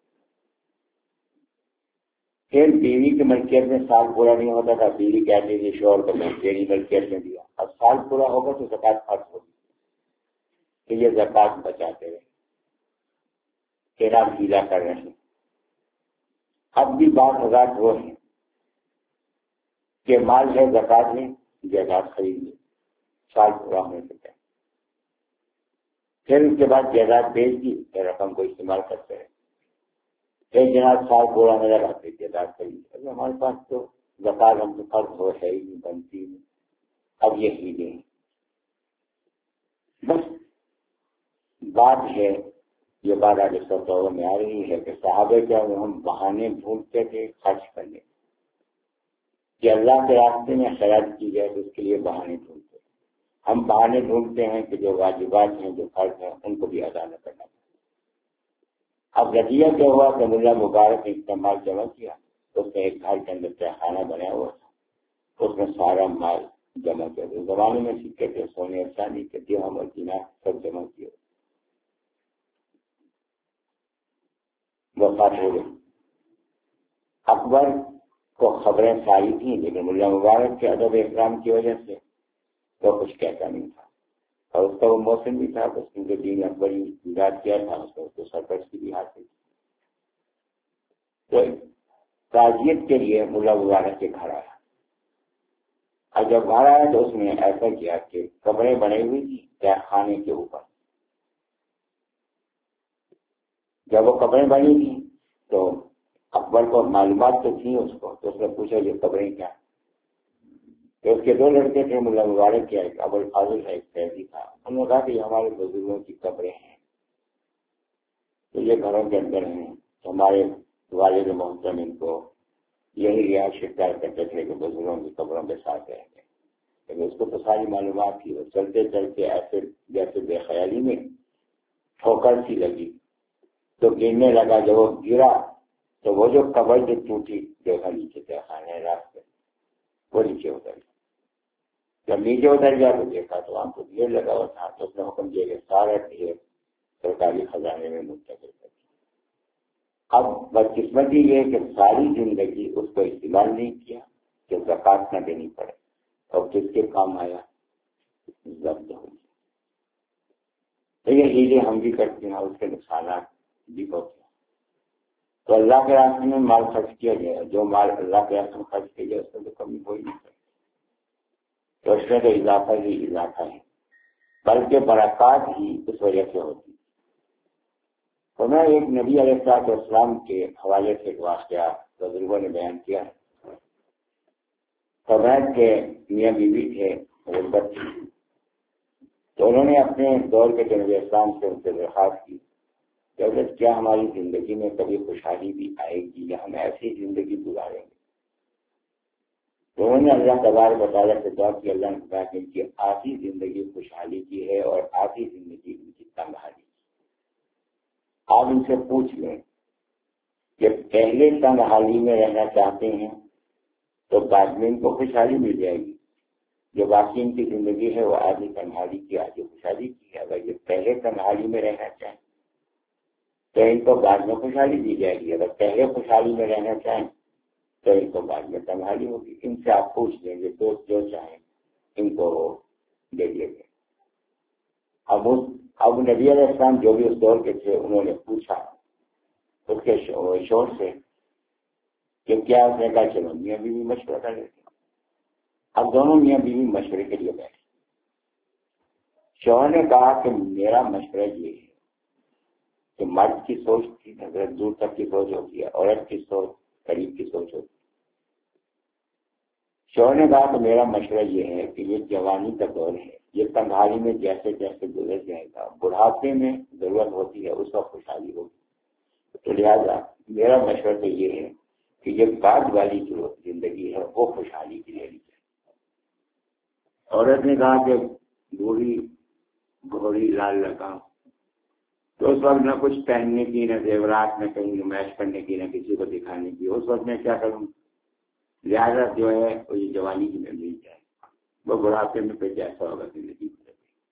پھر بیوی کی ملکیت میں سال پورا نہیں ہوتا تھا، بیوی کہتی تھی شوہر کو میں تیری ملکیت میں دیا، اب سال پورا ہوگا تو زکات فرض ہوگی کہ یہ زکات بچاتے رہے، تیرا ہیلا کر رہے ہیں۔ اب بھی بعض حضرات وہ ہیں کہ مال ہے زکات میں جائیداد خرید لی، سال پورا ہونے سے پہلے. پھر اس کے بعد جائیداد بیچ دی پھر رقم کو استعمال کرتے رہے. پھر جناب سال پورا نظر آتے جائیداد خرید. ہمارے پاس تو زکات ہم تو فرض ہو ہے ہی نہیں، بنتی نہیں. اب یہ ہی نہیں. بس بات ہے، یہ بات آگے سطح میں آ رہی ہے کہ صحابہ کیا ہم بہانے ڈھونڈتے تھے خرچ کرنے کہ اللہ کے راستے میں خیرات کی جائے تو اس کے لیے بہانے ڈھونڈتے. ہم بہانے ڈھونڈتے ہیں کہ جو واجبات ہیں جو فرض ہیں ان کو بھی ادا نہ کرنا. اب نتیجہ کیا ہوا کہ ملا مبارک نے اتنا مال جمع کیا تو اس نے ایک گھر کے اندر کیا خانہ بنایا ہوا تھا، اس میں سارا مال جمع کیا. زمانے میں سکے تھے سونے اور چاندی کے درہم اور دینار سب جمع کیے. وفات ہو گئی. اکبر کو خبریں ساری تھیں لیکن ملا مبارک کے ادب احترام کی وجہ سے وہ کچھ کہتا نہیں تھا. اور اس کا وہ موسم بھی تھا، اس نے جو دین اکبری ایجاد کیا تھا اس میں اس کو سرپرستی بھی حاصل تھی. تو تعزیت کے لیے ملا مبارک کے گھر آیا. اور جب گھر آیا تو اس نے ایسا کیا کہ قبریں بنی ہوئی تھی کیا خانے کے اوپر. جب وہ قبریں بنی تھیں تو اکبر کو معلومات تو تھی اس کو، تو اس نے پوچھا یہ قبریں کیا. تو اس کے دو لڑکے تھے، ملا مبارک کیا ایک ابو الفاضل ہے ایک فیضی تھا. انہوں نے کہا کہ یہ ہمارے بزرگوں کی قبریں ہیں تو یہ گھروں کے اندر ہیں. ہمارے والد محترم ان کو یہی رعایت اختیار کرتے تھے کہ بزرگوں کی قبروں کے ساتھ رہیں گے. لیکن اس کو تو ساری معلومات تھی. وہ چلتے چلتے ایسے جیسے بے خیالی میں ٹھوکر سی لگی تو گرنے لگا. جب وہ گرا تو وہ جو قبر جو ٹوٹی دیکھا نیچے دیکھا ہے راستے وہ نیچے اتر گیا. جب نیچے اتر گیا تو دیکھا تو وہاں کو ڈھیر لگا ہوا تھا. تو اس نے حکم دیا کہ سارا ڈھیر سرکاری خزانے میں منتقل کر دیا. اب بدقسمتی یہ کہ ساری زندگی اس کو استعمال نہیں کیا کہ زکات نہ دینی پڑے. اور کس کے کام آیا؟ ضبط ہو گیا. تو یہ ہیلے ہم بھی کرتے ہیں اور اس کے نقصانات بھی ہوتے ہیں. تو اللہ کے راستے میں مال خرچ کیا جائے. جو مال اللہ کے راستے میں خرچ کیا جائے اس میں تو کمی ہو ہی نہیں سکتی. تو اس میں تو اضافہ ہی اضافہ ہے، بلکہ برکات ہی اس وجہ سے ہوتی. تو میں ایک نبی علیہ السلام کے حوالے سے ایک واقعہ بزرگوں نے بیان کیا ہے. فوائد کے میاں بیوی تھے غربت تھی تو انہوں نے اپنے دور کے جنوب اسلام سے ان سے درخواست کی کہ حضرت کیا ہماری زندگی میں کبھی خوشحالی بھی آئے گی یا ہم ایسی زندگی گزاریں گے. تو انہوں نے اللہ تبارک و تعالیٰ سے دعا کی. اللہ نے کہا کہ ان کی آدھی زندگی خوشحالی کی ہے اور آدھی زندگی ان کی تنگحالی. آپ ان سے پوچھ لیں کہ پہلے تنگحالی میں رہنا چاہتے ہیں تو بعد میں ان کو خوشحالی مل جائے گی. جو باقی ان کی زندگی ہے وہ آدھی تنگحالی کی آدھی خوشحالی کی ہے. اگر یہ پہلے تنگحالی میں رہنا چاہیں تو ان کو بعد میں خوشحالی دی جائے گی. اگر پہلے خوشحالی میں رہنا چاہیں تو ان کو بعد میں تنگحالی ہوگی. ان سے آپ پوچھ لیں گے دوست جو چاہیں ان کو دے دیے گئے. اب اب نبی علیہ السلام جو بھی اس دور کے تھے انہوں نے پوچھا اس کے شور سے کہ کیا اس نے کہا چلو میاں بیوی مشورہ کر لیتے. اب دونوں میاں بیوی مشورے کے لیے بیٹھے. شوہر نے کہا کہ میرا مشورہ یہ ہے کہ مرد کی سوچ کی نظر دور تک کی سوچ ہوتی ہے، عورت کی سوچ قریب کی سوچ ہوتی ہے. شوہر نے کہا کہ میرا مشورہ یہ ہے کہ یہ جوانی کا دور ہے، یہ تنگحالی میں جیسے جیسے گزر جائے گا بڑھاپے میں ضرورت ہوتی ہے اس وقت خوشحالی ہوگی. تو لہٰذا میرا مشورہ تو یہ ہے کہ یہ بعد والی جو زندگی ہے وہ خوشحالی کی لے لی جائے. عورت نے کہا کہ بوڑھی گھوڑی لال لگا تو اس وقت نہ کچھ پہننے کی نہ زیورات نہ کہیں نمائش کرنے کی نہ کسی کو دکھانے کی. اس وقت میں کیا کروں؟ لہٰذا جو ہے وہ یہ جوانی کی میں مل جائے وہ بڑھاپے میں پہ جیسا ہوگا زندگی گزرے.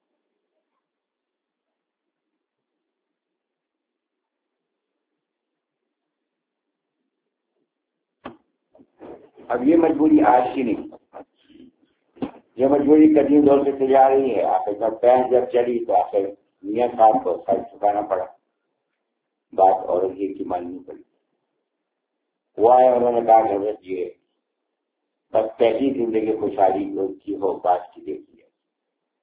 اب یہ مجبوری آج کی نہیں، یہ مجبوری قدیم دور سے چلی آ رہی ہے. آخر کا پیر جب چلی تو آخر میاں صاحب کو سر چکانا پڑا. بات عورت کی ماننی پڑی. ہوا ہے انہوں نے کہا کہ حضرت یہ بس پہلی زندگی خوشحالی کی ہو بات کی دیکھی ہے.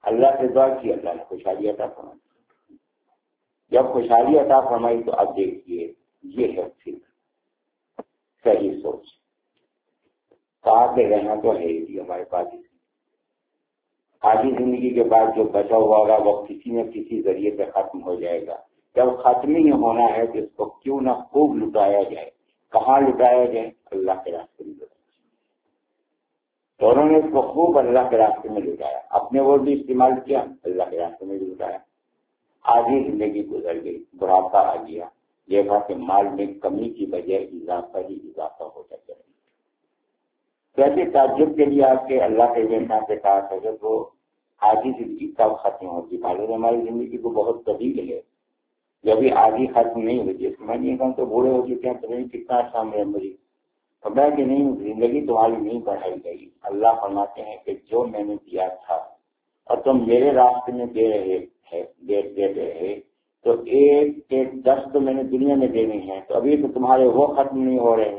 اللہ سے دعا کی، اللہ نے خوشحالی عطا فرمائی. جب خوشحالی عطا فرمائی تو اب دیکھیے یہ ہے فکر، صحیح سوچ. کہاں سے رہنا تو ہے ہی ہمارے پاس. آدھی زندگی کے بعد جو بچا ہوا ہوگا وہ کسی نہ کسی ذریعے سے ختم ہو جائے گا. جب ختم ہی ہونا ہے تو اس کو کیوں نہ خوب لٹایا جائے. کہاں لٹایا جائے؟ اللہ کے راستے میں لٹایا. تو انہوں نے اس کو خوب اللہ کے راستے میں لٹایا. اپنے وہ بھی استعمال کیا، اللہ کے راستے میں بھی لٹایا. آدھی زندگی گزر گئی، بڑھاپا آ گیا، دیکھا کہ مال میں کمی کی بجائے اضافہ ہی اضافہ ہوتا چلا. ویسے تعجب کے لیے آپ کے اللہ کے جیسا سے کہا تھا کہ وہ آدھی زندگی کب ختم ہوتی. معلوم ہماری زندگی کو بہت طویل ہے، جب بھی آدھی ختم نہیں ہوتی. اس میں نہیں کہوں تو بوڑھے ہو چکے ہیں تو نہیں کتنا اچھا مری. خبر کہ نہیں، زندگی تمہاری نہیں بڑھائی گئی. اللہ فرماتے ہیں کہ جو میں نے دیا تھا اور تم میرے راستے میں دے رہے ہے دے دے رہے تو ایک ایک دس تو میں نے دنیا میں دینے ہیں، تو ابھی تو تمہارے وہ ختم نہیں ہو رہے.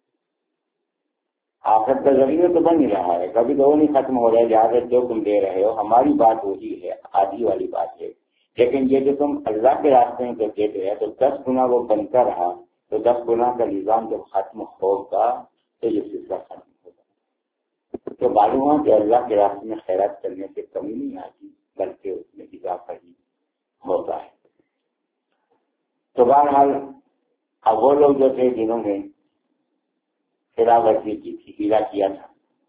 آخرت کا ذریعہ تو بن ہی رہا ہے، کبھی تو وہ نہیں ختم ہو رہا ہے. لہٰذا جو تم دے رہے ہو ہماری بات وہی ہے، آدھی والی بات ہے. لیکن یہ جو تم اللہ کے راستے میں جو دیتے ہیں تو دس گنا وہ بنتا رہا، تو دس گنا کا نظام جب ختم ہوگا تو یہ سلسلہ ختم ہوگا. تو معلوم ہو کہ اللہ کے راستے میں خیرات کرنے سے کمی نہیں آتی، بلکہ اس میں اضافہ ہی ہوتا ہے. تو بہرحال اب وہ لوگ جو تھے جنہوں نے خلافت کی تھی، ہیلا کیا تھا،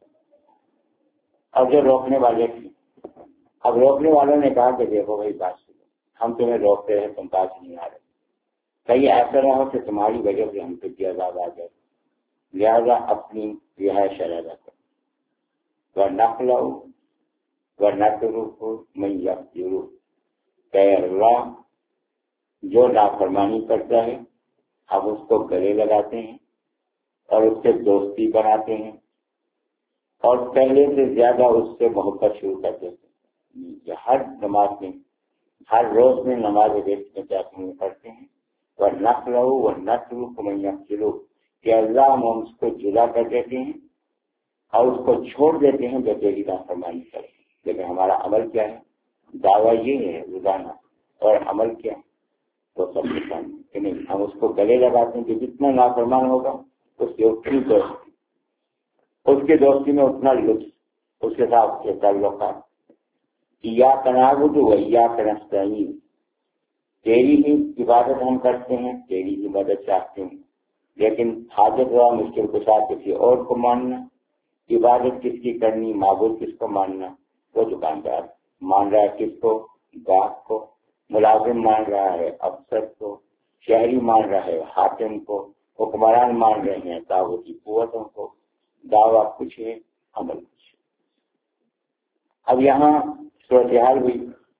اور جو روکنے والے تھے، اب روکنے والوں نے کہا کہ دیکھو بھائی بات سنو، ہم تمہیں روکتے ہیں تم بات نہیں آ رہے. کہیں ایسا نہ ہو کہ تمہاری وجہ سے ہم پہ بھی عذاب آ جائے، لہذا اپنی رہائش ارادہ کرو. ورنہ کھلاؤ ورنہ کرو میں ضرور کہ اللہ جو نافرمانی کرتا ہے اب اس کو گلے لگاتے ہیں اور اس سے دوستی بناتے ہیں اور پہلے سے زیادہ اس سے محبت شروع کرتے ہیں. ہر نماز میں ہر روز میں نماز ویسٹ میں کیا کرتے ہیں، وہ نقل ہو وہ نقل کو چلو کہ اللہ ہم اس کو جدا کر دیتے ہیں اور اس کو چھوڑ دیتے ہیں جو تیری نافرمانی کرے. لیکن ہمارا عمل کیا ہے؟ دعویٰ یہ ہے روزانہ، اور عمل کیا ہے تو سب کے سامنے کہ نہیں. ہم اس کو گلے لگاتے ہیں کہ جتنا نافرمان ہوگا اس کی اتنی دوستی، اس کی دوستی میں اتنا لطف، اس کے ساتھ کے تعلقات. یا تناغت و یا نستعین، تیری ہی عبادت ہم کرتے ہیں، تیری ہی مدد چاہتے ہیں. لیکن حاجت ہوا مشکل کشا کسی اور کو ماننا، عبادت کس کی کرنی، معبود کس کو ماننا. وہ دکاندار مان رہا ہے کس کو؟ گاہک کو. ملازم مان رہا ہے افسر کو. شہری مان رہا ہے حاکم کو. حکمران مان رہے ہیں دعوتی قوتوں کو. دعویٰ کچھ ہے، عمل کچھ. اب یہاں صورتحال ہوئی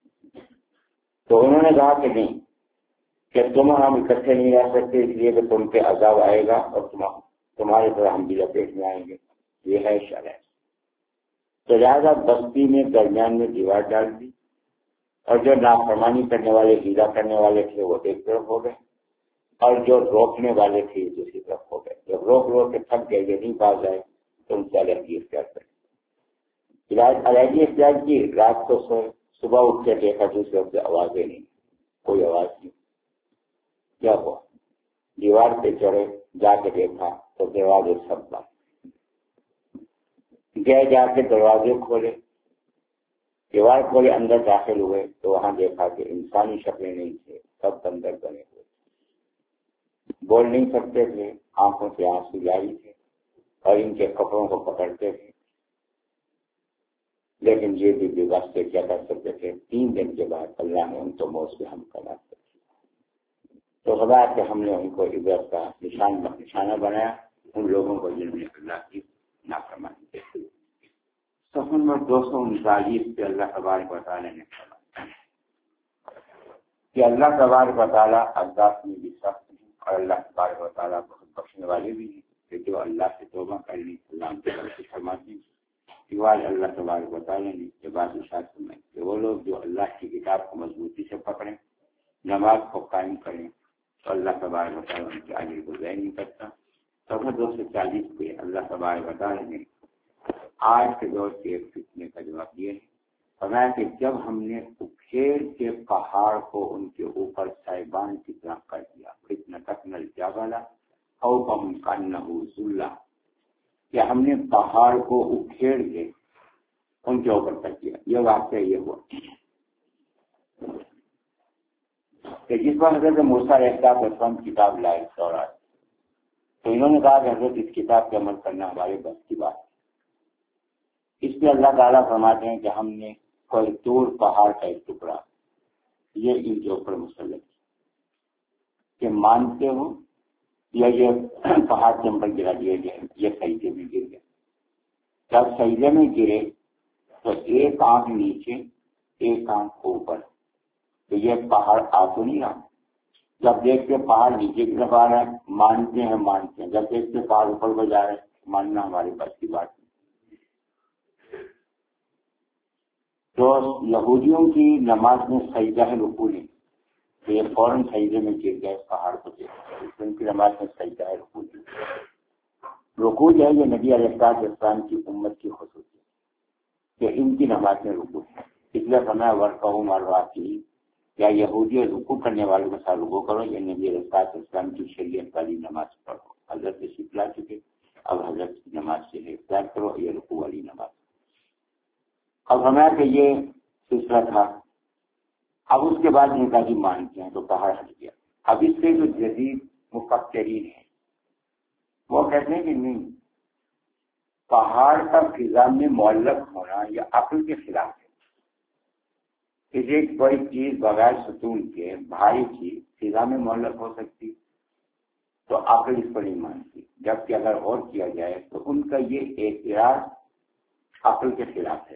تو انہوں نے کہا کہ نہیں، کہ تم ہم اکٹھے نہیں رہ سکتے، اس لیے کہ تم پہ عذاب آئے گا اور تمہارے طرح ہم بھی لپیٹ میں آئیں گے. یہ ہے شرع. تو لہٰذا بستی میں درمیان میں دیوار ڈال دی اور جو نافرمانی کرنے والے ہیلا کرنے والے تھے وہ ایک طرف ہو گئے اور جو روکنے والے تھے دوسری طرف ہو گئے. جب روک روک کے تھک گئے، یہ نہیں باز آئے تو ان سے علیحدگی اختیار کریں. علیحدگی اختیار کی، رات کو سوئے، صبح اٹھ کے دیکھا دوسرے وقت آوازیں نہیں، کوئی آواز نہیں. کیا ہوا؟ دیوار پہ چڑھے، جا کے دیکھا تو دروازے سب بند. گئے جا کے دروازے کھولے، دیوار کھولے، اندر داخل ہوئے تو وہاں دیکھا کہ انسانی شکلیں نہیں تھے، سب بندر بنے ہوئے. بول نہیں سکتے تھے، آنکھوں سے آنسو جاری تھے اور ان کے کپڑوں کو پکڑتے تھے. لیکن یہ بھی بے بس سے کیا کر سکتے تھے. تین دن کے بعد اللہ نے ان کو موت سے ہم کرا دیا. تو خدا کہ ہم نے ان کو عبرت کا نشان نشانہ بنایا، ان لوگوں کو جنہوں نے اللہ کی نافرمانی کی. صفحہ نمبر دو سو انتالیس پہ اللہ تبارک و تعالیٰ نے کہا کہ اللہ تبارک و تعالیٰ عذاب میں بھی سخت ہیں اور اللہ تبارک و تعالیٰ بہت بخشنے والے بھی ہیں. کہ جو اللہ سے توبہ کر لی اللہ کی طرف فرماتی ہیں. سوائے اللہ تبارک و تعالیٰ نے یہ بات ارشاد فرمائی کہ وہ لوگ جو اللہ کی کتاب کو مضبوطی سے پکڑیں، نماز کو قائم کریں تو اللہ تبارک و تعالیٰ ان کے آگے کو ضائع نہیں کرتا. صفحہ دو سو چالیس پہ اللہ تبارک و تعالیٰ نے آج کے دور کے ایک فتنے کا جواب دیا ہے فرمایا کہ جب ہم نے اکھیڑ کے پہاڑ کو ان کے اوپر صاحبان کی طرح کر دیا، اتنا تکنل جاگالا او ہم کانہ ذلہ، کہ ہم نے پہاڑ کو اکھیڑ کے ان کے اوپر کر دیا. یہ واقعہ یہ ہوا کہ جس وقت حضرت موسیٰ علیہ السلام کتاب لائے تورات، تو انہوں نے کہا کہ حضرت اس کتاب پہ عمل کرنا ہمارے بس کی بات ہے. اس پہ اللہ تعالیٰ فرماتے ہیں کہ ہم نے کوئی طور پہاڑ کا ایک ٹکڑا یہ ان کے اوپر مسلط کہ مانتے ہو یا یہ پہاڑ کے اوپر گرا دیا جائے، یہ سجدے میں گر گیا. جب سجدے میں گرے تو ایک آنکھ نیچے ایک آنکھ اوپر، تو یہ پہاڑ آ تو نہیں رہا. جب دیکھتے پہاڑ نیچے کی طرف آ رہا ہے مانتے ہیں مانتے ہیں، جب دیکھتے پہاڑ اوپر کو جا رہا ہے ماننا ہمارے بس کی بات. تو یہودیوں کی نماز میں سجدہ ہے رکوع نہیں، تو یہ فوراً سجدے میں گر گئے پہاڑ کو دیکھ. ان کی نماز میں سجدہ ہے رکوع نہیں. رکوع جو ہے یہ نبی علیہ السلام کی امت کی خصوصیت کہ ان کی نماز میں رکوع ہے. اس لیے فرمایا ورکعوا مع الراکعین، یا یہودی رکوع کرنے والوں کے ساتھ رکوع کرو، یہ نبی علیہ السلام کی شریعت والی نماز پڑھو. حضرت سے سکھلا چکے، اب حضرت کی نماز سے اختیار کرو، یہ رکوع والی نماز. اب ہمیں کہ یہ سلسلہ تھا. اب اس کے بعد ان کا بھی مانتے ہیں تو پہاڑ ہٹ گیا. اب اس سے جو جدید مفکرین ہیں وہ کہتے ہیں کہ نہیں، پہاڑ کا فضا میں معلق ہونا یہ عقل کے خلاف ہے. کسی کوئی چیز بغیر ستون کے بھاری چیز فضا میں معلق ہو سکتی تو عقل اس پر نہیں مانتی، جبکہ اگر غور کیا جائے تو ان کا یہ اعتراض عقل کے خلاف ہے.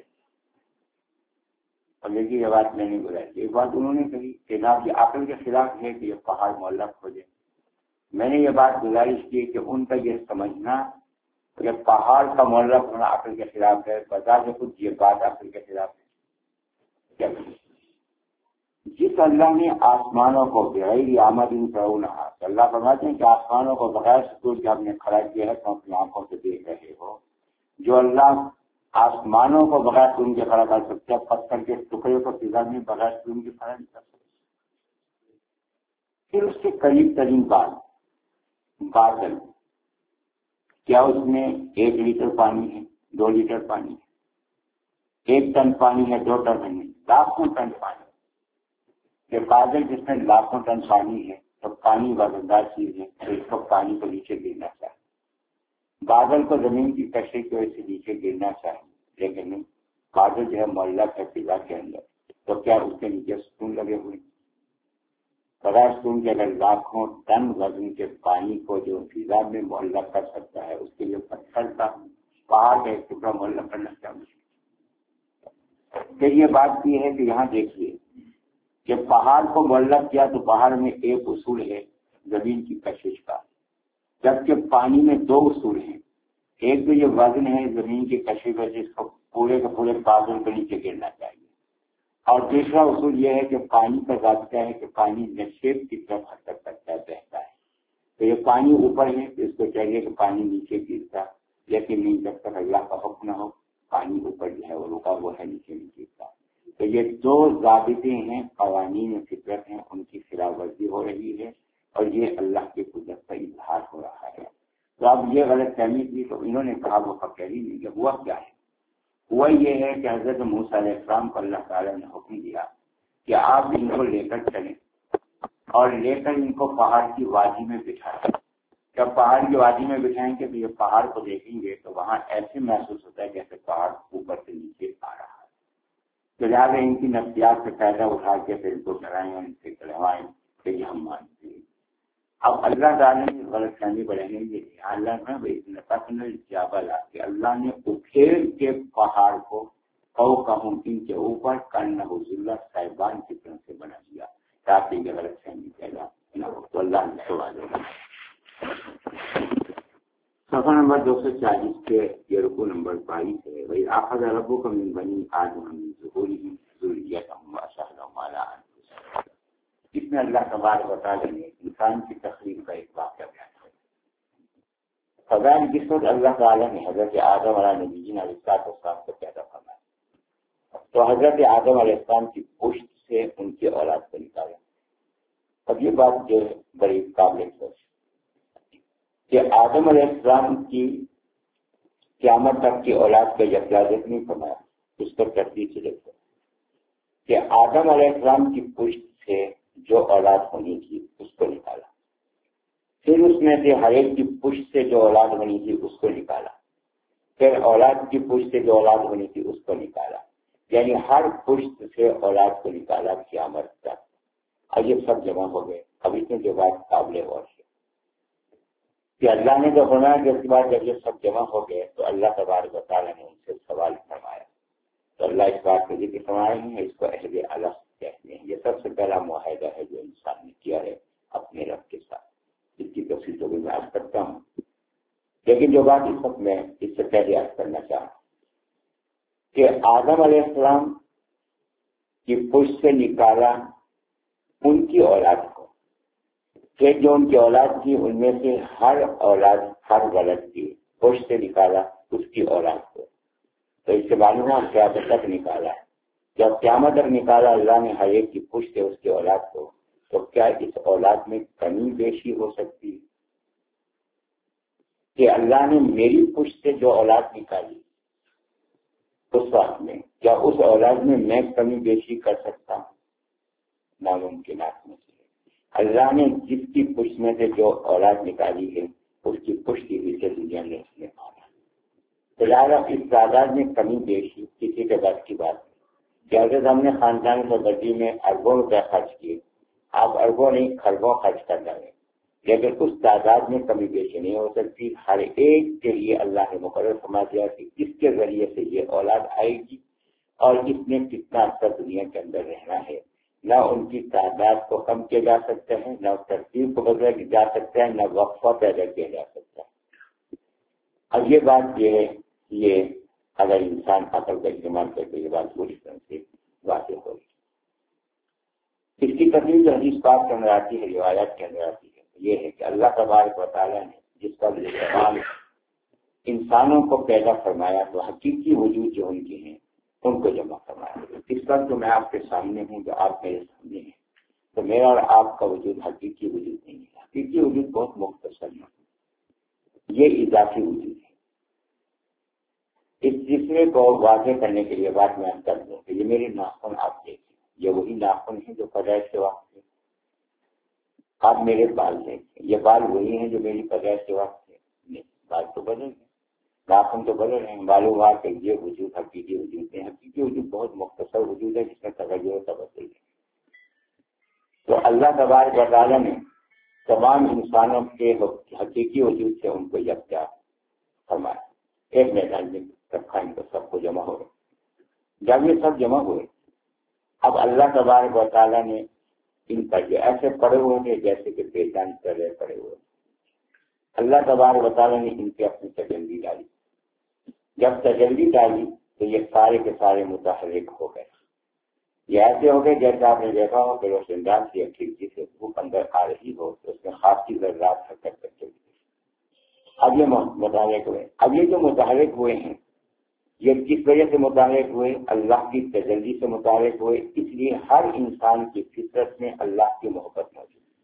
اور لیکن یہ بات میں نے بولائی، ایک بات انہوں نے کہی کہ جناب یہ عقل کے خلاف ہے کہ یہ پہاڑ معلق ہو جائے. میں نے یہ بات گزارش کی کہ ان کا یہ سمجھنا کہ پہاڑ کا معلق ہونا عقل کے خلاف ہے، بتا کہ خود یہ بات عقل کے خلاف ہے. کیا جس اللہ نے آسمانوں کو بغیر آمدین فرعون، اللہ فرماتے ہیں کہ آسمانوں کو بغیر ستون کے آپ نے کھڑا کیا ہے، تم اپنی آنکھوں سے دیکھ رہے ہو. جو اللہ آسمانوں کو بغیر ستون کے کھڑا کر سکتے ہیں، پتھر کے ٹکڑے کو فضا میں بغیر ستون کے کھڑا نہیں کر سکتے. پھر اس کے قریب ترین بات بادل، کیا اس میں ایک لیٹر پانی ہے، دو لیٹر پانی ہے، ایک ٹن پانی ہے، دو ٹن نہیں، لاکھوں ٹن پانی. کہ بادل جس میں لاکھوں ٹن پانی ہے تو پانی وزندار چیز ہے، تو اس کو پانی کو نیچے گرنا چاہیے. بادل کو زمین کی کشش کی وجہ سے نیچے گرنا چاہیے، لیکن نہیں، بادل جو ہے معلق ہے فضا کے اندر. تو کیا اس کے نیچے ستون لگے ہوئے؟ بغیر ستون کے اگر لاکھوں ٹن وزن کے پانی کو جو فضا میں معلق کر سکتا ہے، اس کے لیے پتھر کا پہاڑ کا ایک ٹکڑا معلق کرنا چاہیے. پھر یہ بات یہ ہے کہ یہاں دیکھیے کہ پہاڑ کو معلق کیا تو پہاڑ میں ایک اصول ہے زمین کی کشش کا، جبکہ پانی میں دو اصول ہیں. ایک تو یہ وزن ہے زمین کی کشش ہے جس کو پورے کے پورے بادل کے نیچے گرنا چاہیے، اور دوسرا اصول یہ ہے کہ پانی کا ضابطہ ہے کہ پانی نشیب کی طرف حرکت کرتا ہے، بہتا ہے. تو یہ پانی اوپر ہے تو اس کو چاہیے کہ پانی نیچے گرتا، لیکن نہیں، جب تک اللہ کا حکم نہ ہو پانی اوپر جو ہے وہ رکا ہوا ہے، نیچے نہیں گرتا. تو یہ دو ضابطے ہیں، قوانین فطرت ہیں، ان کی خلاف ورزی ہو رہی ہے اور یہ اللہ کی قدرت کا اظہار ہو رہا ہے. تو اب یہ غلط فہمی تھی تو انہوں نے کہا وہ فقیری نہیں، کہ ہوا کیا ہے؟ ہوا یہ ہے کہ حضرت موسیٰ علیہ السلام کو اللہ تعالیٰ نے حکم دیا کہ آپ ان کو لے کر چلیں اور لے کر ان کو پہاڑ کی وادی میں بٹھائیں. جب پہاڑ کی وادی میں بٹھائیں گے تو یہ پہاڑ کو دیکھیں گے تو وہاں ایسے محسوس ہوتا ہے جیسے پہاڑ اوپر سے نیچے آ رہا ہے. تو لہٰذا ان کی نفسیات سے فائدہ اٹھا کے پھر ان کو ڈرائیں، ان سے کہوائیں کہ یہ ہم مانتے ہیں. اب اللہ تعالیٰ نے غلط فہمی بڑھانے گے، اللہ نے جابل کہ اللہ نے اکھیڑ کے پہاڑ کو او کہوں ان کے اوپر کرنا حضور صاحبان کی طرف سے بنا دیا تاکہ یہ غلط فہمی پیدا نہ ہو. تو اللہ نے سوال ہوگا. صفحہ نمبر دو سو چالیس کے یہ رکوع نمبر بائیس ہے. وہی آخذ ربک من بنی آدم من ظہورہم ذریتہم واشہدہم علی انفسہم. اس میں اللہ تبارک و تعالیٰ نے انسان کی تخلیق کا ایک واقعہ بیان کیا. فضائل جس وقت اللہ تعالیٰ نے حضرت آدم علیہ نبینا علیہ السلام کو پیدا فرمایا تو حضرت آدم علیہ السلام کی پشت سے ان کی اولاد کو نکالا. اب یہ بات جو بڑی قابل سوچ کہ آدم علیہ السلام کی قیامت تک کی اولاد کا یکلازت نہیں فرمایا. اس پر ترتیب سے دیکھو کہ آدم علیہ السلام کی پشت سے جو اولاد ہونی تھی اس کو نکالا. پھر اس میں سے ہر ایک کی پشت سے جو اولاد ہونی تھی اس کو نکالا. پھر اولاد کی پشت سے جو اولاد ہونی تھی اس کو نکالا. یعنی ہر پشت سے اولاد کو نکالا قیامت تک. اب یہ سب جمع ہو گئے. اب اس میں جو بات قابل غور ہے کہ اللہ نے جو فرمایا کہ اس کے بعد جب یہ سب جمع ہو گئے تو اللہ تبارک و تعالیٰ نے ان سے سوال فرمایا. تو اللہ اس بات کو ذکر فرمائے ہیں, اس کو عہد الگ کہتے ہیں. یہ سب سے پہلا معاہدہ ہے جو انسان نے کیا ہے اپنے رب کے ساتھ. اس کی تفصیل تو بھی میں عرض کرتا ہوں, لیکن جو بات اس وقت میں اس سے پہلے عرض کرنا چاہوں کہ آدم علیہ السلام کی پشت سے نکالا ان کی اولاد کو, کہ جو ان کی اولاد تھی ان میں سے ہر اولاد ہر غلط کی پشت سے نکالا اس کی اولاد کو. تو اس کے معلوم ہے قیامت تک نکالا ہے. جب قیامت تک نکالا اللہ نے ہر ایک کی پشت سے اس کی اولاد کو, تو کیا اس اولاد میں کمی بیشی ہو سکتی کہ اللہ نے میری پشت سے جو اولاد نکالی اس وقت میں کیا اس اولاد میں میں کمی بیشی کر سکتا ہوں؟ ناممکنات میں سے. اللہ نے جس کی پشت میں سے جو اولاد نکالی ہے اس کی پشت کی سے دنیا نے اس نے مانا. تو لہٰذا اس تعداد میں کمی بیشی کسی کے بات کی بات نہیں. جیسے ہم نے خاندان سربردی میں اربوں روپے خرچ کیے, آپ اربوں نہیں خربوں خرچ کر ڈالیں, لیکن اس تعداد میں کمی بیشی نہیں ہو سکتی. ہر ایک کے لیے اللہ نے مقرر فرما دیا کہ اس کے ذریعے سے یہ اولاد آئے گی اور اس نے کتنا اثر دنیا کے اندر رہنا ہے. نہ ان کی تعداد کو کم کیا جا سکتا ہے, نہ ترتیب کو بدلا جا سکتا ہے, نہ وقفہ پیدا کیا جا سکتا ہے. اب یہ بات یہ ہے, یہ اگر انسان عقل کا استعمال کرے تو یہ بات پوری طرح سے واضح ہوگی. اس کی تکلیف جو حدیث پاک کے اندر آتی ہے, روایات کے اندر آتی ہے, یہ ہے کہ اللہ تبارک و تعالیٰ نے جس پر تمام انسانوں کو پیدا فرمایا تو حقیقی وجود جو ان کے ہیں ان کو جمع فرمایا. اس وقت جو میں آپ کے سامنے ہوں, جو آپ میرے سامنے ہیں, تو میرا اور آپ کا وجود حقیقی وجود نہیں ہے. حقیقی وجود بہت مختصر ہے, یہ اضافی وجود ہے. اس جسم کو واضح کرنے کے لیے بات میں کر دوں کہ یہ میری ناخن آپ دیکھیں, یہ وہی ناخن ہے جو پیدائش کے وقت ہے. آپ میرے بال دیکھیں, یہ بال وہی ہیں جو میری پیدائش کے وقت ہے. نہیں, بال تو بدل گئے, ناخن تو بدل رہے ہیں. معلوم ہوا کہ یہ وجود حقیقی وجود ہے. حقیقی وجود بہت مختصر وجود ہے جس میں تغیر و تبدل ہے. تو اللہ تبارک و تعالیٰ نے تمام انسانوں کے حقیقی وجود سے ان کو یکجا فرمایا. ایک میدان میں رکھا, ان کو سب کو جمع ہو گئے. جب یہ سب جمع ہوئے, اب اللہ تبارک و تعالیٰ نے ان پر جو ایسے پڑے ہوئے تھے جیسے کہ بیجان کر رہے پڑے ہوئے. اللہ تبارک و تعالیٰ نے ان کے اپنی تجلی ڈالی. جب تجلی ڈالی تو یہ سارے کے سارے متحرک ہو گئے. یہ ایسے ہو گئے جیسے آپ نے دیکھا ہو کہ روشن دان کی کھڑکی سے دھوپ اندر آ رہی ہو تو اس میں خاصی ذرات حرکت کرتے ہوئے. اب یہ متحرک ہوئے. اب یہ جو متحرک ہوئے ہیں یہ کس وجہ سے متحرک ہوئے؟ اللہ کی تجلی سے متحرک ہوئے. اس لیے ہر انسان کی فطرت میں اللہ کی محبت موجود ہے,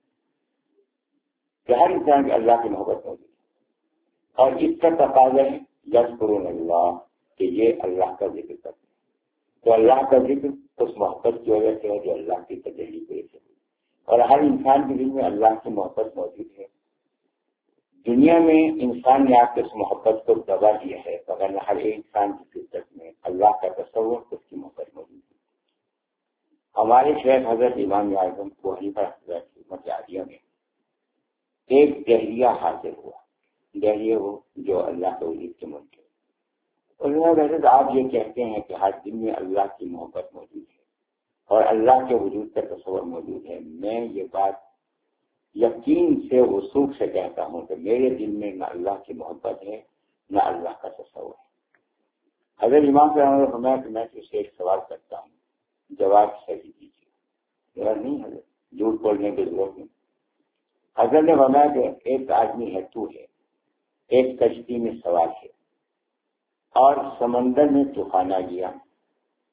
کہ ہر انسان کی اللہ کی محبت موجود ہے. اور اس کا تقاضا ہے یذکرون اللہ, کہ یہ اللہ کا ذکر کرتے ہیں. تو اللہ کا ذکر اس محبت کی وجہ سے ہے جو اللہ کی تجلی کی وجہ سے ہے. اور ہر انسان کے دل میں اللہ کی محبت موجود ہے. دنیا میں انسان نے آپ کے اس محبت کو دبا دیا ہے, مگر ہر ایک انسان کی فطرت میں اللہ کا تصور, اس کی محبت موجود ہے. ہمارے شیخ حضرت امام اعظم ابو حنیفہ رحمۃ اللہ کی خدمت عالیہ میں ایک دہلیہ حاصل ہوا. دہلیہ وہ جو اللہ کے وجود کے ملک ہے. انہوں نے آپ یہ کہتے ہیں کہ ہر دن میں اللہ کی محبت موجود ہے اور اللہ کے وجود کا تصور موجود ہے. میں یہ بات یقین سے وثوق سے کہتا ہوں کہ میرے دل میں نہ اللہ کی محبت ہے نہ اللہ کا تصور ہے. حضرت امام صاحب نے فرمایا کہ میں اسے ایک سوال کرتا ہوں, جواب صحیح دیجیے. ذرا نہیں حضرت, جھوٹ بولنے کی ضرورت نہیں. حضرت نے فرمایا کہ ایک آدمی ہے, تو ہے, ایک کشتی میں سوار ہے اور سمندر میں طوفان آ گیا.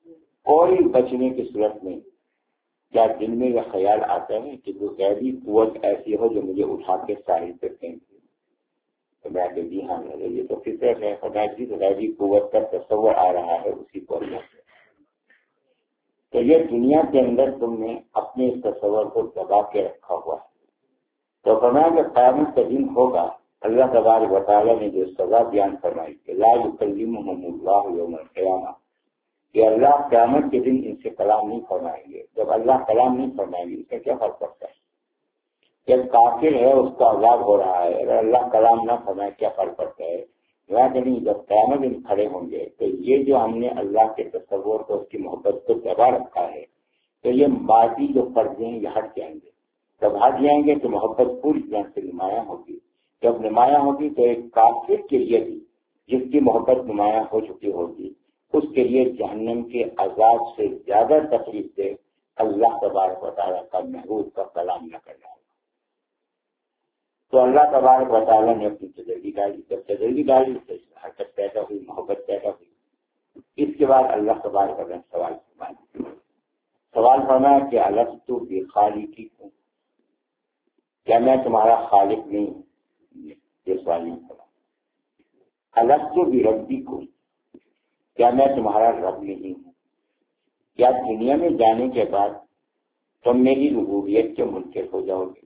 کوئی بچنے کی صورت میں کیا دل میں یہ خیال آتا ہے کہ کوئی غیبی قوت ایسی ہو جو مجھے اٹھا کے ساحل پہ پھینک دے؟ تو میں کہ جی ہاں یہ تو فطرت ہے، خدا کی غیبی قوت کا تصور آ رہا ہے اسی کو اللہ سے۔ تو یہ دنیا کے اندر تم نے اپنے اس تصور کو دبا کے رکھا ہوا ہے۔ تو فرمایا کہ قیامت کا دن ہوگا، اللہ تبارک و تعالیٰ نے جو سزا بیان فرمائی کہ لا یکلمہم اللہ یوم القیامہ، کہ اللہ قیامت کے دن ان سے کلام نہیں فرمائیں گے۔ جب اللہ کلام نہیں فرمائیں گے اس کا کیا فرق پڑتا ہے؟ جب کافر ہے اس کا عذاب ہو رہا ہے، اگر اللہ کلام نہ فرمائے کیا فرق پڑتا ہے؟ نہیں، جب قیامت دن کھڑے ہوں گے تو یہ جو ہم نے اللہ کے تصور کو، اس کی محبت کو دبا رکھا ہے، تو یہ ماضی جو پردے ہیں یہ ہٹ جائیں گے۔ جب ہٹ جائیں گے تو محبت پوری طرح سے نمایاں ہوگی۔ جب نمایاں ہوگی تو ایک کافر کے لیے بھی جس کی محبت نمایاں ہو چکی ہوگی، اس کے لیے جہنم کے عذاب سے زیادہ تکلیف دے اللہ تبارک و تعالیٰ کا محبوب کا کلام نہ کرنا ہوگا۔ تو اللہ تبارک و تعالیٰ نے اپنی تجلی ڈالی، جب تجلی ڈالی تو حرکت پیدا ہوئی، محبت پیدا ہوئی۔ اس کے بعد اللہ تبارک و تعالیٰ نے سوال فرمایا سوال فرمایا کہ الست بخالقی ہوں، کیا میں تمہارا خالق نہیں ہوں؟ یہ سوال نہیں کرا۔ الست بربی کو، کیا میں تمہارا رب نہیں ہوں؟ کیا دنیا میں جانے کے بعد تم میری ربوبیت کے منکر ہو جاؤ گے؟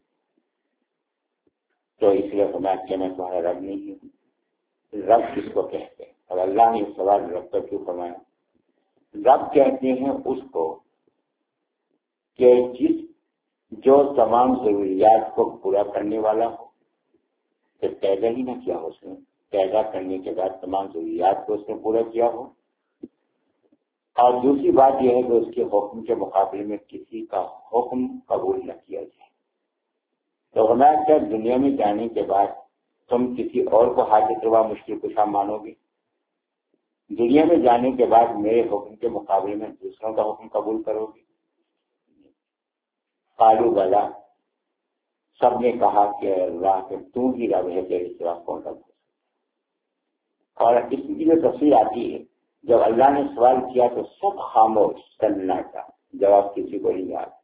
تو اس لیے فرمایا کہ میں تمہارا رب نہیں ہوں۔ رب کس کو کہتے ہیں؟ اور اللہ نے سوال رب کا کیوں فرمایا؟ رب کہتے ہیں اس کو کہ جس جو تمام ضروریات کو پورا کرنے والا ہو، تو پیدا ہی نہ کیا ہو اس نے، پیدا کرنے کے بعد تمام ضروریات کو اس نے پورا کیا ہو۔ اور دوسری بات یہ ہے کہ اس کے حکم کے مقابلے میں کسی کا حکم قبول نہ کیا جائے۔ تو ہمارا کیا دنیا میں جانے کے بعد تم کسی اور کو حاجت روا مشکل کشا مانو گے؟ دنیا میں جانے کے بعد میرے حکم کے مقابلے میں دوسروں کا حکم قبول کرو گے؟ قالوا بلا، سب نے کہا کہ اللہ کہ تو ہی رب ہے، تیرے سوا کون رب ہے۔ اور اس کی جو تفصیل آتی ہے، جب اللہ نے سوال کیا تو سب خاموش، سناٹا، جواب کسی کو نہیں آیا۔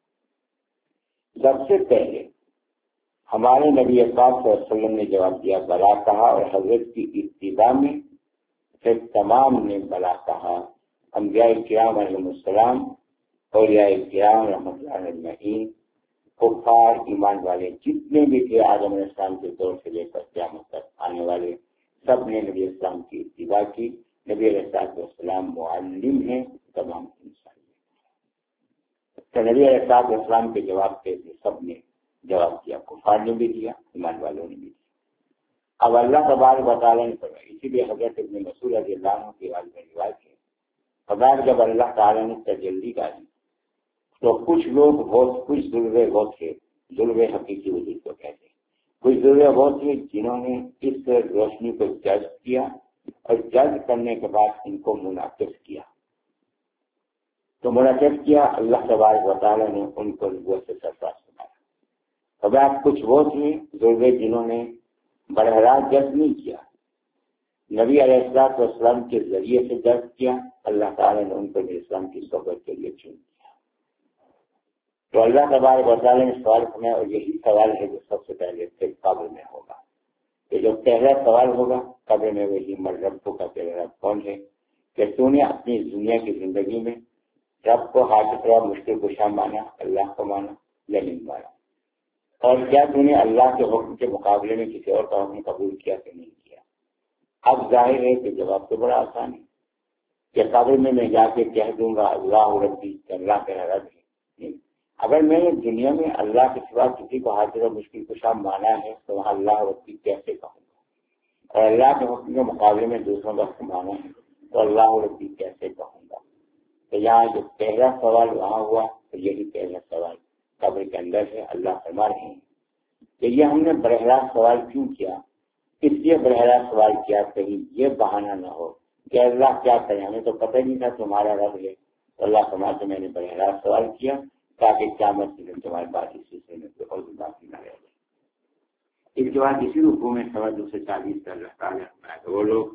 سب سے پہلے ہمارے نبی پاک صلی اللہ علیہ وسلم نے جواب دیا، بلا کہا، اور حضرت کی اتباع میں پھر تمام نے بلا کہا۔ انبیاء کرام علیہ السلام، اولیاء کرام رحمۃ اللہ اجمعین، کفار، ایمان والے جتنے بھی تھے آدم علیہ السلام کے دور سے لے کر قیامت تک آنے والے، سب نے نبی اسلام کی اتباع کی۔ نبی علیہ السلام معلم ہیں تمام انسان۔ تو نبی علیہ السلام کے جواب پہ سب نے جواب دیا، کفار نے بھی دیا، ایمان والوں نے بھی دیا۔ اب اللہ تبارک و تعالیٰ نے فرمایا، اسی لیے حضرت ابن مسعود رضی اللہ عنہ کی بات میں روایت ہے، فرمایا جب اللہ تعالیٰ نے تجلی ڈالی تو کچھ لوگ بہت کچھ ذرے وہ تھے، ذرے حقیقی وجود کو کہتے ہیں، کچھ ذرے وہ تھے جنہوں نے اس روشنی کو جذب کیا اور جذب کرنے کے بعد ان کو منعکس کیا۔ تو منعکس کیا، اللہ تبارک و تعالیٰ نے ان کو نبوت سے سرفراز بنایا۔ اب آپ کچھ وہ تھے ذرے جنہوں نے براہ راست جذب نہیں کیا، نبی علیہ السلام والسلام کے ذریعے سے جذب کیا، اللہ تعالیٰ نے ان کو اسلام کی صحبت کے لیے چن لیا۔ تو اللہ تبارک و تعالیٰ نے سوال فرمایا، اور یہی سوال ہے جو سب سے پہلے پھر قبر میں ہوگا۔ کہ جو پہلا سوال ہوگا قبر میں وہی مر رب کا تیرا رب کون ہے، کہ تو نے اپنی دنیا کی زندگی میں رب کو حاجت روا مشکل کشا مانا، اللہ کو مانا یا نہیں مانا، اور کیا تو نے اللہ کے حکم کے مقابلے میں کسی اور کا حکم قبول کیا کہ نہیں کیا؟ اب ظاہر ہے کہ جواب تو بڑا آسان ہے کہ قبر میں میں جا کے کہہ دوں گا اللہ ربی، کہ اللہ کا رب ہے۔ نہیں، اگر میں نے دنیا میں اللہ کے سوا کسی کو حاجت روا مشکل کشا مانا ہے تو وہاں اللہ ربی کیسے کہوں گا؟ اور اللہ کے حکم کے مقابلے میں دوسروں کا حکم مانا ہے تو اللہ ربی کیسے کہوں گا؟ تو یہاں جو پہلا سوال وہاں ہوا تو یہی پہلا سوال قبر کے اندر ہے۔ اللہ فرما رہے ہیں کہ یہ ہم نے براہ راست سوال کیوں کیا؟ اس لیے براہ راست سوال کیا کہیں یہ بہانہ نہ ہو کہ اللہ کیا کرے، ہمیں تو پتہ نہیں تھا تمہارا رب ہے۔ تو اللہ فرماتے سے میں نے براہ راست سوال کیا تاکہ قیامت کے دن تمہاری بات اس سلسلے میں کوئی اور بھی باقی نہ رہ جائے۔ اس کے بعد اسی رکوع میں سوا دو سو چالیس کا اللہ تعالیٰ فرمایا کہ وہ لوگ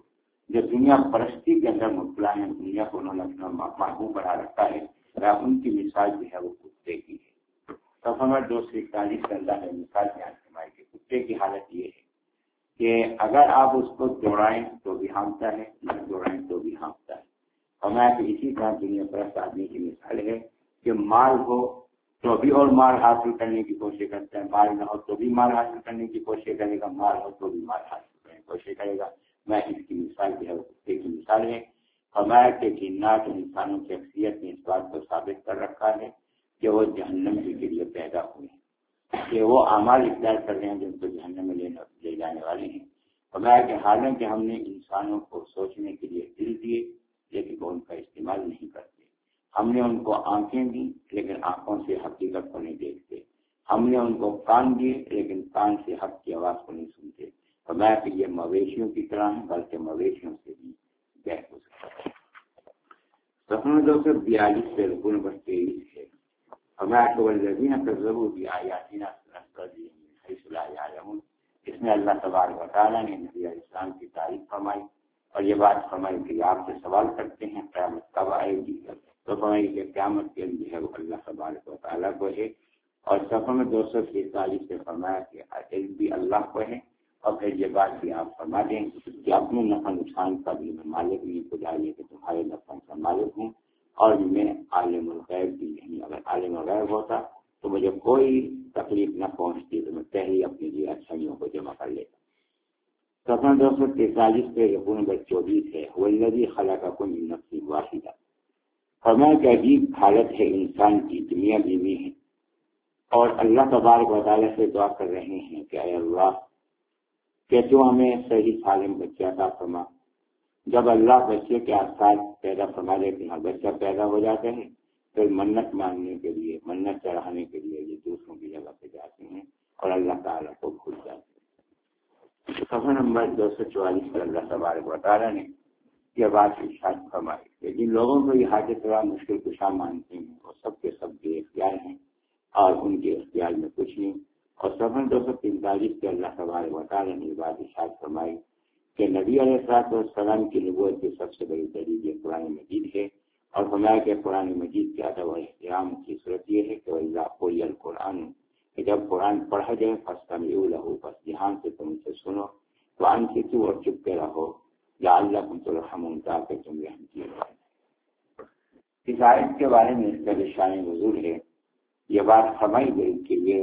جو دنیا پرستی کے اندر مبتلا ہے، دنیا کو انہوں نے اپنا محبوب بنا رکھا ہے، ان کی مثال جو ہے وہ کتے کی ہے۔ صفحہ نمبر دو سو اکتالیس کے اندر ہے مثال بیان فرمائی کہ کتے کی حالت یہ ہے کہ اگر آپ اس کو دوڑائیں تو بھی ہانپتا ہے، نہ دوڑائیں تو بھی ہانپتا ہے۔ فرمایا کہ اسی طرح دنیا پرست آدمی کی مثال ہے کہ مال ہو تو بھی اور مال حاصل کرنے کی کوشش کرتا ہے، مال نہ ہو تو بھی مال حاصل کرنے کی کوشش کرے گا، مال ہو تو بھی مال حاصل کرنے کی کوشش کرے گا۔ میں اس کی مثال جو ہے کتے کی مثال ہے۔ فرمایا کہ جنات انسانوں کی اکثریت نے اس بات کو ثابت کر رکھا ہے کہ وہ جہنم کے لیے پیدا ہوئے ہیں، کہ وہ اعمال اختیار کر رہے ہیں جن کو جہنم میں لے جانے والے ہیں۔ فرمایا کہ حالانکہ ہم نے انسانوں کو سوچنے کے لیے دل دیے لیکن وہ ان کا استعمال نہیں کرتے، ہم نے ان کو آنکھیں دی لیکن آنکھوں سے حقیقت کو نہیں دیکھتے، ہم نے ان کو کان دیے لیکن کان سے حق کی آواز کو نہیں سنتے۔ فرمایا کہ یہ مویشیوں کی طرح ہیں بلکہ مویشیوں سے بھی بہتر ہو سکتا ہے۔ صفحہ دو سو بیالیس سے رکوع نمبر تیئیس ہے۔ فرمایا کہ والذین کذبوا بآیاتنا سنستدرجهم من حیث لا یعلمون۔ اس میں اللہ تبارک و تعالیٰ نے نبی علیہ السلام کی تعریف فرمائی اور یہ بات فرمائی کہ آپ سے سوال کرتے ہیں قیامت کب آئے گی، تو فرمائی کہ قیامت کے لیے ہے وہ اللہ تبارک و تعالیٰ کو ہے۔ اور صفحہ میں دو سو سینتالیس سے فرمایا کہ علم بھی اللہ کو ہے، اور پھر یہ بات بھی آپ فرما دیں کہ اپنے نفع نقصان کا بھی میں مالک نہیں، خدائی کہ تمہارے نفع کا مالک ہوں اور میں عالم الغیب بھی نہیں۔ اگر عالم الغیب ہوتا تو مجھے کوئی تکلیف نہ پہنچتی تو میں پہلے اپنے لیے اچھائیوں کو جمع کر لیتا۔ صفحہ دو سو تینتالیس پہ رکوع نمبر چوبیس ہے۔ والذی خلقکم من نفس واحدہ۔ فرمایا کہ عجیب حالت ہے انسان کی، دنیا بیوی ہے اور اللہ تبارک و تعالیٰ سے دعا کر رہے ہیں کہ اے اللہ کہ تو ہمیں صحیح سالم بچہ عطا فرما۔ جب اللہ بچے کے آثار پیدا فرما لیتے ہیں، بچہ پیدا ہو جاتا ہے پھر منت مانگنے کے لیے، منت چڑھانے کے لیے یہ دوسروں کی جگہ پہ جاتے ہیں اور اللہ تعالیٰ کو بھول جاتے ہیں۔ صفحہ نمبر دو سو چوالیس پر اللہ تبارک و تعالیٰ نے یہ بات ارشاد فرمائی کہ جن لوگوں کو یہ حاجت روا مشکل کشا مانتے ہیں وہ سب کے سب بے اختیار ہیں اور ان کے اختیار میں کچھ نہیں۔ اور صفحہ دو سو پینتالیس کے اللہ تبارک و تعالیٰ نے یہ بات ارشاد فرمائی کہ نبی علیہ الصلوۃ والسلام کی نبوت کی سب سے بڑی دلیل یہ قرآن مجید ہے، اور فرمایا کہ قرآن مجید کے ادب و احترام کی صورت یہ ہے کہ وَإِذَا قُرِئَ الْقُرْآنُ، کہ جب قرآن پڑھا جائے فَاسْتَمِعُوا لَهُ، بس دھیان سے تم اسے سنو، وَأَنصِتُوا، اور چپ کے رہو، لَعَلَّكُمْ تُرْحَمُونَ، تاکہ تم رحم کیے جائے۔ اس آیت کے بارے میں اس کا شان نزول ہے، یہ بات فرمائی گئی کہ یہ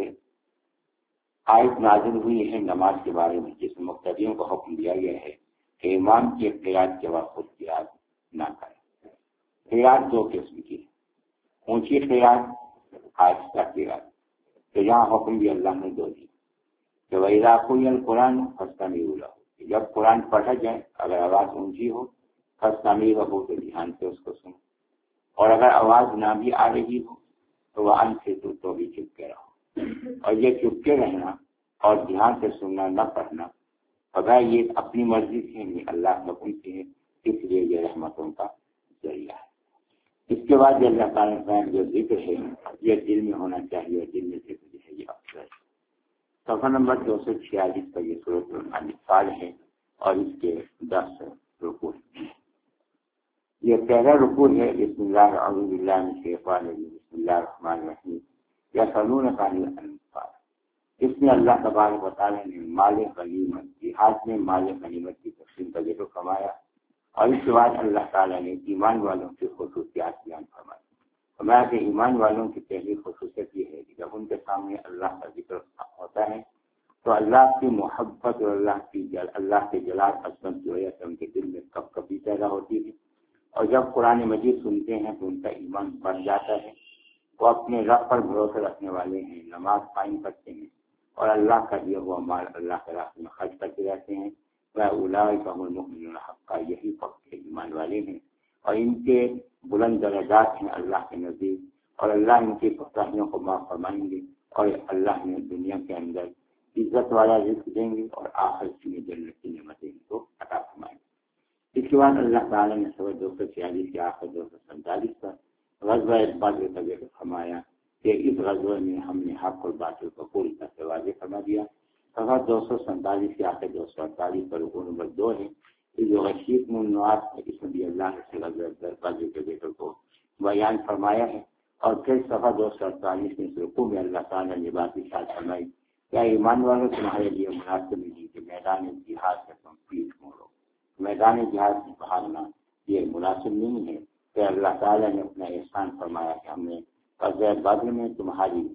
آیت نازل ہوئی ہے نماز کے بارے میں، جس میں مقتدیوں کو حکم دیا گیا ہے کہ امام کی قرات کے وقت خود قرات نہ کریں۔ قرات دو قسم کی ہے، اونچی قرات، آہستہ قرات۔ تو یہاں حکم بھی اللہ نے دو دی کہ وَإِذَا قُرِئَ الْقُرْآنُ فَاسْتَمِعُوا لَهُ، جب قرآن پڑھا جائے اگر آواز اونچی ہو فَاسْتَمِعُوا لَهُ، تو دھیان سے اس کو سنو، اور اگر آواز نہ بھی آ رہی ہو تو وَأَنصِتُوا، تو بھی چپ کے رہو۔ اور یہ چپ کے رہنا اور دھیان سے سننا، نہ پڑھنا، اگر یہ اپنی مرضی سے نہیں اللہ کے حکم سے ہے، اس لیے یہ رحمتوں کا ذریعہ ہے۔ اس کے بعد اللہ تعالیٰ کا جو ذکر ہے یہ دل میں ہونا چاہیے، اور دل میں ذکر جو ہے یہ افضل ہے۔ صفحہ نمبر دو سو چھیالیس پر یہ سورۃ الانفال ہے اور اس کے دس رکوع ہیں۔ یہ پہلا رکوع ہے، بسم اللہ اعوذ باللہ من الشیطان الرجیم، بسم اللہ الرحمن الرحیم، یسألونک عن الانفال۔ اس میں اللہ تبارک و تعالیٰ نے مال غنیمت، جہاد میں مال غنیمت کی تقسیم کا ذکر فرمایا، اور اس کے بعد اللہ تعالیٰ نے ایمان والوں کی خصوصیات بیان فرمائی۔ فرمایا کہ ایمان والوں کی پہلی خصوصیت یہ ہے کہ جب ان کے سامنے اللہ کا ذکر ہوتا ہے تو اللہ کی محبت اور اللہ کی جل اللہ کے جلال عظمت کی وجہ سے ان کے دل میں کپ کپی پیدا ہوتی ہے، اور جب قرآن مجید سنتے ہیں تو ان کا ایمان بڑھ جاتا ہے، وہ اپنے رب پر بھروسہ رکھنے والے ہیں، نماز قائم کرتے ہیں اور اللہ کا دیا ہوا مال اللہ کے راستے میں خرچ کرتے رہتے ہیں۔ وَأُولَٰئِکَ هُمُ الْمُؤْمِنُونَ حَقًّا، یہی پکے ایمان والے ہیں، اور ان کے بلند درجات ہیں اللہ کے نزدیک، اور اللہ ان کی کوتاہیوں کو معاف فرمائیں گے، اور اللہ نے دنیا کے اندر عزت والا رزق دیں گے اور آخرت میں جنت کی نعمتیں ان کو عطا فرمائیں گے۔ اس کے بعد اللہ تعالیٰ نے سورۃ دو سو چھیالیس کے آخر دو سو سینتالیس پر غزوہ بدر کا ذکر فرمایا کہ اس غزوہ میں ہم نے حق اور باطل کو پوری طرح سے واضح فرما دیا۔ صفحہ دو سو سینتالیس کے آخر دو سو اڑتالیس پر رکوع نمبر دو ہے، جو غشیت ممنوعات ہے اس میں بھی اللہ نے غزوہ کے بیٹوں کو بیان فرمایا ہے. اور پھر صفحہ دو سو اڑتالیس میں رکوع میں اللہ تعالیٰ نے بات ارشاد فرمائی کیا ایمان والوں تمہارے لیے مناسب نہیں کہ میدان جہاد سے تم پیٹ موڑو. میدان جہاد سے بھاگنا یہ مناسب نہیں ہے. کہ اللہ تعالیٰ نے اپنا احسان فرمایا کہ ہم نے غزوہ بدر میں تمہاری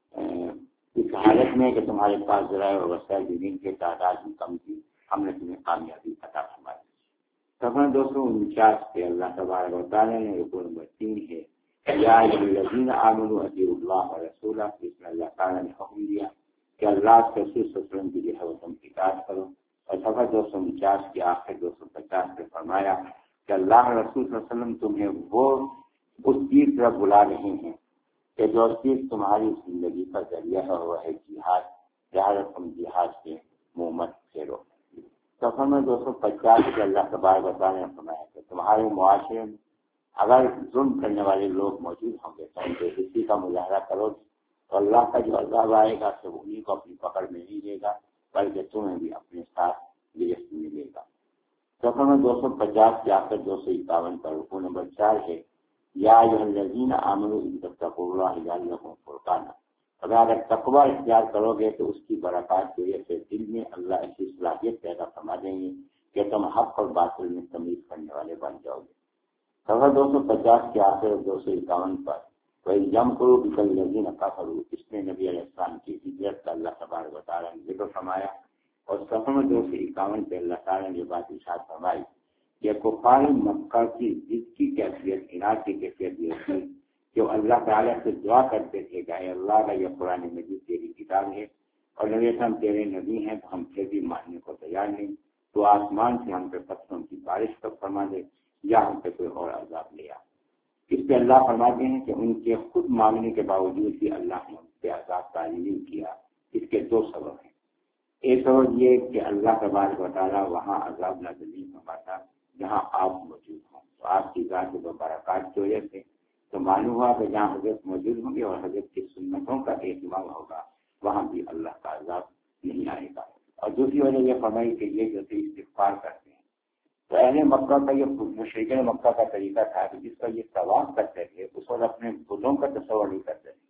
اس حالت میں کہ تمہارے پاس ذرائع اور وسائل دین کی تعداد بھی کم تھی ہم نے تمہیں کامیابی عطا فرمائی. صفحہ دو سو انچاس پہ اللہ تبارک و تعالیٰ نے رکوع نمبر تین ہے یا الذین آمنوا اطیعوا اللہ ورسولہ. اس میں اللہ تعالیٰ نے حکم دیا کہ اللہ کے رسول صلی اللہ علیہ وسلم کی جو ہے وہ تم اطاعت کرو. اور صفحہ دو سو انچاس کے آخر دو سو پچاس پہ فرمایا کہ اللہ رسول صلی اللہ علیہ وسلم تمہیں وہ اس چیز طرف بلا رہے ہیں کہ جو چیز تمہاری زندگی کا ذریعہ ہے وہ ہے جہاد. لہٰذا تم جہاد کے منہ مت پھیرو. صفحہ میں دو سو پچاس کے اللہ تبارک و تعالیٰ نے فرمایا کہ تمہارے معاشرے میں اگر ظلم کرنے والے لوگ موجود ہوں گے تو ان کے حصے کا مظاہرہ کرو گے تو اللہ کا جو عذاب آئے گا تو انہیں کو اپنی پکڑ میں نہیں لے گا بلکہ تمہیں بھی اپنے ساتھ گرفت میں لے گا. صفحہ میں دو سو پچاس کے آخر دو سو اکاون پر رکوع نمبر چار ہے یا ایھا الذین آمنوا ان تتقوا اللہ یجعل لکم فرقانا. اگر تقوی اختیار کرو گے تو اس کی برکات کی وجہ سے دل میں اللہ ایسی صلاحیت پیدا فرما دیں گے کہ تم حق اور باطل میں تمیز کرنے والے بن جاؤ گے. صفحہ دو سو پچاس کے آخر دو سو اکاون پر کوئی جم کرو بکل الذین کفروا. اس میں نبی علیہ السلام کی ہجرت کا اللہ تبارک و تعالیٰ نے ذکر فرمایا. اور صفحہ میں دو سو اکاون پہ اللہ تعالیٰ نے بات ارشاد فرمائی کہ کفار مکہ کی ضد کی کیفیت اناد کی کیفیت یہ تھی کہ اللہ تعالیٰ سے دعا کرتے تھے کہ اے اللہ کا یہ قرآن مجید تیری کتاب ہے اور نبی ہم تیرے نبی ہیں تو ہم پھر بھی ماننے کو تیار نہیں. تو آسمان سے ہم پہ پتھروں کی بارش کا فرما دے یا ہم پہ کوئی اور عذاب لے آ. اس پہ اللہ فرماتے ہیں کہ ان کے خود مانگنے کے باوجود بھی اللہ نے ان پہ عذاب تعلیم نہیں کیا. اس کے دو سبب ہیں. ایک سبب یہ کہ اللہ تبارک و تعالیٰ وہاں عذاب نازل نہیں فرماتا جہاں آپ موجود ہوں. تو آپ کی ذات و برکات کی وجہ سے تو معلوم ہوا کہ جہاں حضرت موجود ہوں گے اور حضرت کی سنتوں کا اہتمام ہوگا وہاں بھی اللہ کا عذاب نہیں آئے گا. اور دوسری وجہ یہ فرمائی کہ یہ جو استغفار کرتے ہیں تو اہل مکہ کا یہ مشرکین مکہ کا طریقہ تھا کہ جس کا یہ طواف کرتے تھے اس وقت اپنے بتوں کا تصور نہیں کرتے تھے.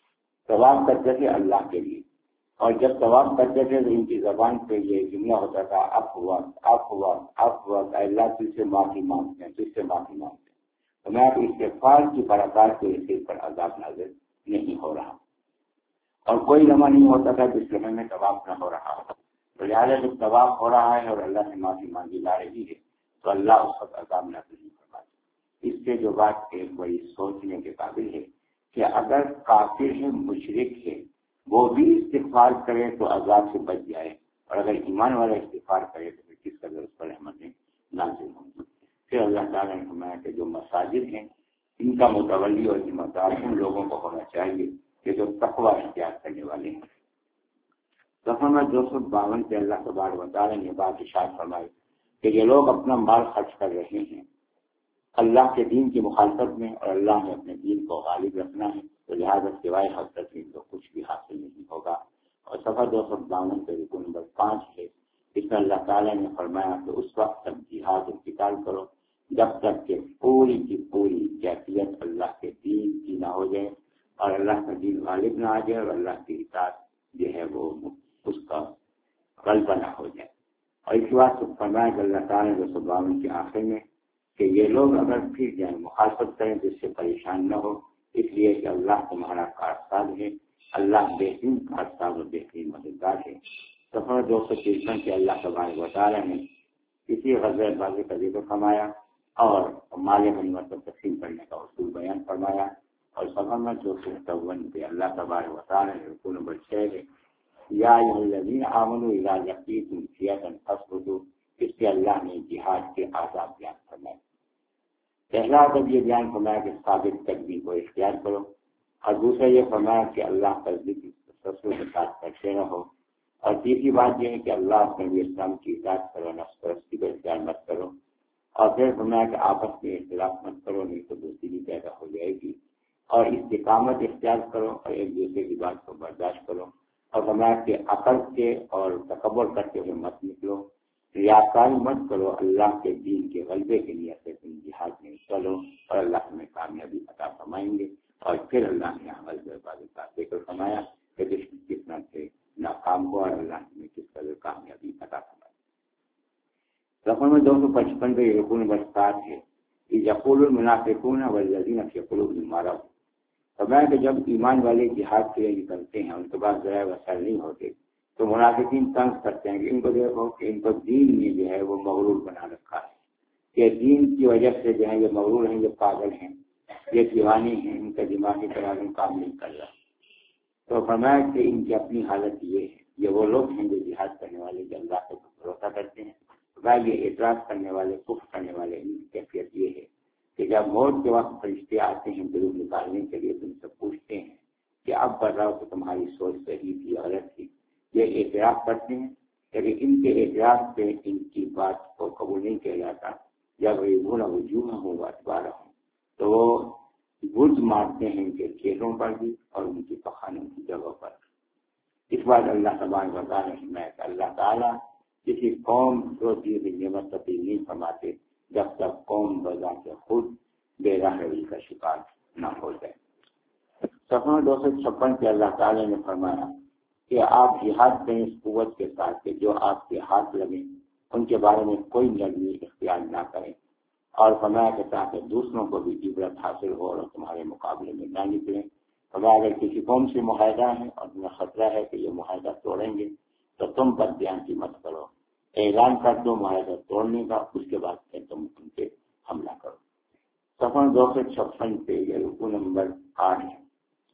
طواف کرتے تھے اللہ کے لیے اور جب طواف کرتے تھے تو ان کی زبان پہ یہ جملہ ہوتا تھا اب ہوا اب ہوا اب ہوا اللہ تجھ سے معافی مانگتے ہیں تجھ سے معافی مانگتے ہیں. تو میں آپ استغفار کی برکات کے اس پر عذاب نازل نہیں ہو رہا اور کوئی لمحہ نہیں ہوتا تھا جس لمحے میں طواف نہ ہو رہا ہو. تو لہٰذا جب طواف ہو رہا ہے اور اللہ سے معافی مانگی جا رہی ہے تو اللہ اس وقت عذاب نازل نہیں فرماتا. اس سے جو بات ایک بڑی سوچنے کے قابل ہے کہ اگر کافر ہے مشرک ہے وہ بھی استغفار کرے تو عذاب سے بچ جائے اور اگر ایمان والا استغفار کرے تو پھر کس قدر اس پر رحمتیں نازل ہوں گی. پھر اللہ تعالیٰ نے فرمایا کہ جو مساجد ہیں ان کا متولی اور ذمہ دار ان لوگوں کو ہونا چاہیے کہ جو تقوی اختیار کرنے والے ہیں. صفحہ میں دو سو باون سے اللہ تبارک و تعالیٰ نے بات ارشاد فرمائی کہ یہ لوگ اپنا مال خرچ کر رہے ہیں اللہ کے دین کی مخالفت میں اور اللہ نے اپنے دین کو غالب رکھنا ہے تو لہٰذا سوائے حسرت میں تو کچھ بھی حاصل نہیں ہوگا. اور صفحہ دو سو باون سے رکوع نمبر پانچ ہے. اس میں اللہ تعالیٰ نے فرمایا کہ اس وقت تک جہاد و قتال کرو جب تک کہ پوری کی پوری کیفیت اللہ کے دین کی نہ ہو جائے اور اللہ کا دین غالب نہ آ جائے اور اللہ کی اطاعت جو ہے وہ اس کا غلبہ نہ ہو جائے. اور اس بات کو فرمایا کہ اللہ تعالیٰ نے دو سو باون کے آخر میں کہ یہ لوگ اگر پھر جائیں مخالفت کریں تو اس سے پریشان نہ ہو اس لیے کہ اللہ تمہارا کارساز ہے. اللہ بہترین کارساز اور بہترین مددگار ہے. صفحہ دو سو ترپن کے اللہ تبارک و تعالیٰ نے اسی غزوہ بدر کا ذکر فرمایا اور مال غنیمت کو تقسیم کرنے کا اصول بیان فرمایا. اور صفحہ میں دو سو چون پہ اللہ تبارک و تعالیٰ نے رکوع نمبر چھ ہے یا ایھا الذین آمنوا اذا لقیتم فئۃ فاثبتوا. اس سے اللہ نے جہاد کے آداب بیان فرمائے. پہلا ادب یہ بیان فرمایا کہ ثابت قدمی کو اختیار کرو اور دوسرا یہ فرمایا کہ اللہ کا ذکر رسول کے ساتھ کرتے رہو. اور تیسری بات یہ ہے کہ اللہ کے نبی اسلام کی اطاعت کرو نفس پرستی کو اختیار مت کرو. اور پھر فرمایا کہ آپس میں اختلاف مت کرو نہیں تو دوستی بھی پیدا ہو جائے گی. اور استقامت اختیار کرو اور ایک دوسرے کی بات کو برداشت کرو. اور فرمایا کہ عقل کے اور تکبر کرتے ہوئے مت نکلو ریاکاری مت کرو، اللہ کے دین کے غلبے کے لیے سے تم جہاد میں چلو اور اللہ تمہیں کامیابی عطا فرمائیں گے۔ اور پھر اللہ نے عمل بازی کا ذکر فرمایا کہ دشمن کس طرح سے ناکام ہوا اور اللہ نے کس طرح کامیابی عطا فرمائی۔ رقم میں دو سو پچپن پہ رکو نمبر سات ہے، یقول المنافقون والذین فی قلوبہم مرض۔ فرمایا کہ جب ایمان والے جہاد کے لیے نکلتے ہیں، ان کے پاس ذرائع وسائل نہیں ہوتے، تو منافقین تنگ کرتے ہیں کہ ان کو دیکھو کہ ان کو دین میں جو ہے وہ مغرور بنا رکھا ہے، کہ دین کی وجہ سے جو ہے یہ مغرور ہیں، یہ پاگل ہیں، یہ دیوانے ہیں، ان کا دماغی توازن کام نہیں کر رہا۔ تو فرمایا کہ ان کی اپنی حالت یہ ہے، یہ وہ لوگ ہیں جو جہاد کرنے والے جو اللہ کو بھروسہ کرتے ہیں۔ فرمایا یہ اعتراض کرنے والے، کفر کرنے والے، ان کی کیفیت یہ ہے کہ جب موت کے وقت فرشتے آتے ہیں دل نکالنے کے لیے، تم سے پوچھتے ہیں کہ اب بتاؤ کہ تمہاری سوچ صحیح تھی غلط تھی، یہ اعتراف کرتے ہیں، لیکن ان کے اعتراف پہ ان کی بات کو قبول نہیں کیا جاتا۔ جب یہ بھولا وجوہ ہو اتبارہ ہوں تو وہ برج مارتے ہیں ان کے چہروں پر بھی اور ان کی پخانوں کی جگہ پر۔ اس بات اللہ تبارک و تعالیٰ نے کہ اللہ تعالیٰ کسی قوم کو دی ہوئی نعمت تبدیل نہیں فرماتے جب تک قوم بذات خود بے راہ روی کا شکار نہ ہو جائے۔ صفحہ دو سو چھپن کے اللہ تعالیٰ نے فرمایا کہ آپ جہاد کریں اس قوت کے ساتھ کہ جو آپ کے ہاتھ لگیں ان کے بارے میں کوئی نرمی اختیار نہ کریں، اور فرمایا کہ تاکہ دوسروں کو بھی عبرت حاصل ہو اور تمہارے مقابلے میں نہ نکلیں۔ فرمایا اگر کسی قوم سے معاہدہ ہے اور تمہیں خطرہ ہے کہ یہ معاہدہ توڑیں گے تو تم پر دیانتی مت کرو، اعلان کر دو معاہدہ توڑنے کا، اس کے بعد پھر تم ان پہ حملہ کرو۔ صفحہ دو سو چھپن پہ یہ رکوع نمبر آٹھ ہے،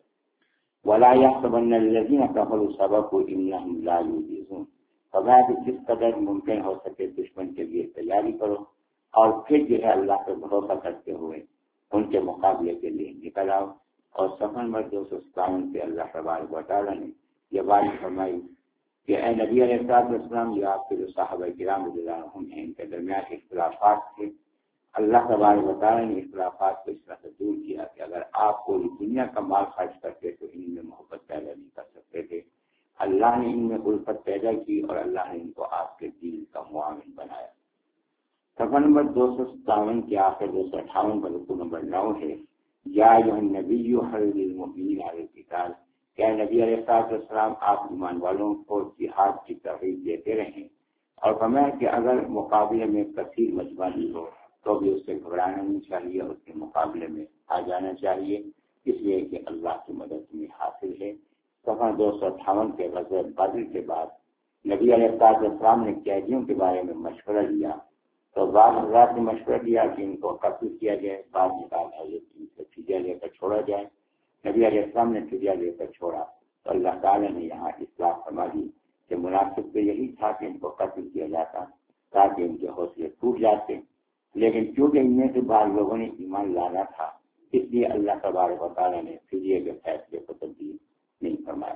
وَلَا يَحْسَبَنَّ الَّذِينَ كَفَرُوا سَبَقُوا إِنَّهُمْ لَا يُعْجِزُونَ۔ فرمایا کہ جس قدر ممکن ہو سکے دشمن کے لیے تیاری کرو اور پھر جو ہے اللہ پہ بھروسہ کرتے ہوئے ان کے مقابلے کے لیے نکل آؤ۔ اور صفحہ نمبر دو سو ستاون پہ اللہ تبارک و تعالیٰ نے یہ بات فرمائی کہ اے نبی علیہ السلام، یہ آپ کے جو صحابہ کرام رضی اللہ عنہم ہیں ان کے درمیان اختلافات تھے، اللہ تبارک و تعالیٰ نے اختلافات کو اس طرح سے دور کیا کہ اگر آپ پوری دنیا کا مال خرچ کرتے تو ان میں محبت پیدا نہیں کر سکتے تھے۔ اللہ نے ان میں الفت پیدا کی اور اللہ نے ان کو آپ کے دین کا معاون بنایا۔ صفحہ نمبر دو سو ستاون کے آخر دو سو اٹھاون پر رکوع نمبر نو ہے، یا ایھا النبی حرض المؤمنین علی القتال۔ کہ نبی علیہ السلام آپ ایمان والوں کو جہاد کی ترغیب دیتے رہیں، اور فرمایا کہ اگر مقابلے میں کثیر مجموعی ہو تو بھی اس سے گھبرانا نہیں چاہیے، اس کے مقابلے میں آ جانا چاہیے، اس لیے کہ اللہ کی مدد میں حاصل ہے۔ صفحہ دو سو اٹھاون کے غزوہ بدر کے بعد نبی علیہ السلام نے قیدیوں کے بارے میں مشورہ لیا، تو بعض حضرات نے مشورہ دیا کہ ان کو قتل کیا جائے، بعض نے کہا کہ ان سے فدیہ لے کر چھوڑا جائے۔ نبی علیہ السلام نے فدیہ لے کر چھوڑا تو اللہ تعالیٰ نے یہاں اصلاح فرما دی کہ مناسب تو یہی تھا کہ ان کو قتل کیا جاتا تاکہ ان کے حوصلے ٹوٹ جاتے، لیکن کیونکہ ان میں سے بعض لوگوں نے ایمان لانا تھا اس لیے اللہ تبارک و تعالیٰ نے فدیے کے فیصلے کو تبدیل نہیں فرمایا۔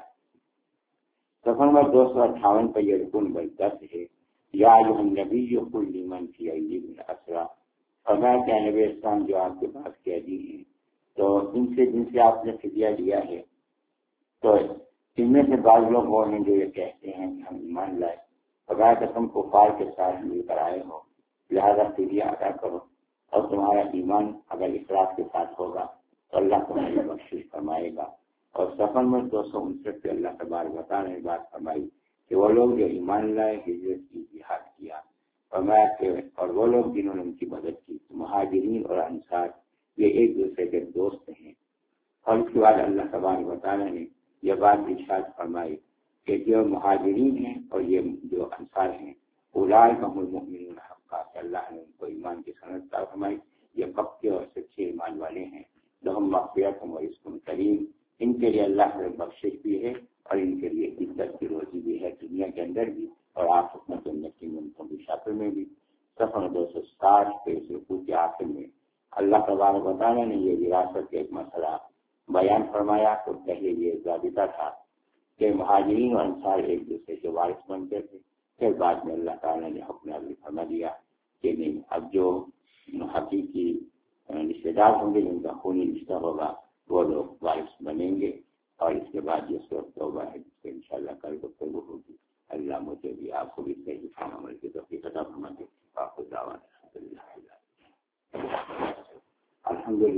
صفحہ نمبر دو سو اٹھاون پر یہ رکوع نمبر دس ہے، یا ایھا النبی قل لمن فی ایدیکم الاسریٰ۔ فرمایا کہ نبی اسلام جو آپ کے پاس قیدی ہیں تو ان سے جن سے آپ نے فدیہ لیا ہے تو ان میں سے بعض لوگ وہ ہیں جو یہ کہتے ہیں کہ ہم ایمان لائے، فرمایا کہ تم کفار کے ساتھ مل کر آئے ہو لہذا فدیہ ادا کرو، اور تمہارا ایمان اگر اخلاص کے ساتھ ہوگا تو اللہ تمہاری بخشش فرمائے گا۔ اور صفحہ نمبر دو سو انسٹھ پہ اللہ تبارک و تعالیٰ نے بات فرمائی کہ وہ لوگ جو ایمان لائے، ہجرت کی، جہاد کیا، فرمایا کہ اور وہ لوگ جنہوں نے ان کی مدد کی، مہاجرین اور انصار یہ ایک دوسرے کے دوست ہیں۔ اور اس کے بعد اللہ تبارک و تعالیٰ نے یہ بات ارشاد فرمائی کہ جو مہاجرین ہیں اور یہ جو انصار ہیں، اولئک هم المؤمنون حقا، کہ اللہ نے ان کو ایمان کی سند عطا فرمائی، یہ پکے اور سچے ایمان والے ہیں۔ لہم مغفرۃ و رزق کریم، ان کے لیے اللہ نے بخشش بھی ہے اور ان کے لیے عزت کی روزی بھی ہے، دنیا کے اندر بھی اور آخرت جنت کی نعمتوں کی شاطر میں بھی۔ صفحہ دو سو ساٹھ پہ اس رکوع کے آخر میں اللہ تبارک و تعالیٰ نے یہ وراثت کا ایک مسئلہ بیان فرمایا۔ تو پہلے یہ ضابطہ تھا کہ مہاجرین اور انصار ایک دوسرے کے وارث بنتے تھے، پھر بعد میں اللہ تعالیٰ نے حکم نازل فرما دیا کہ نہیں، اب جو حقیقی رشتے دار ہوں گے جن کا خونی رشتہ ہوگا وہ لوگ وارث بنیں گے۔ اور اس کے بعد یہ سورۃ توبہ ہے جس کو انشاءاللہ کل گفتگو ہوگی۔ اللہ مجھے بھی آپ کو بھی صحیح عمل کی توفیق عطا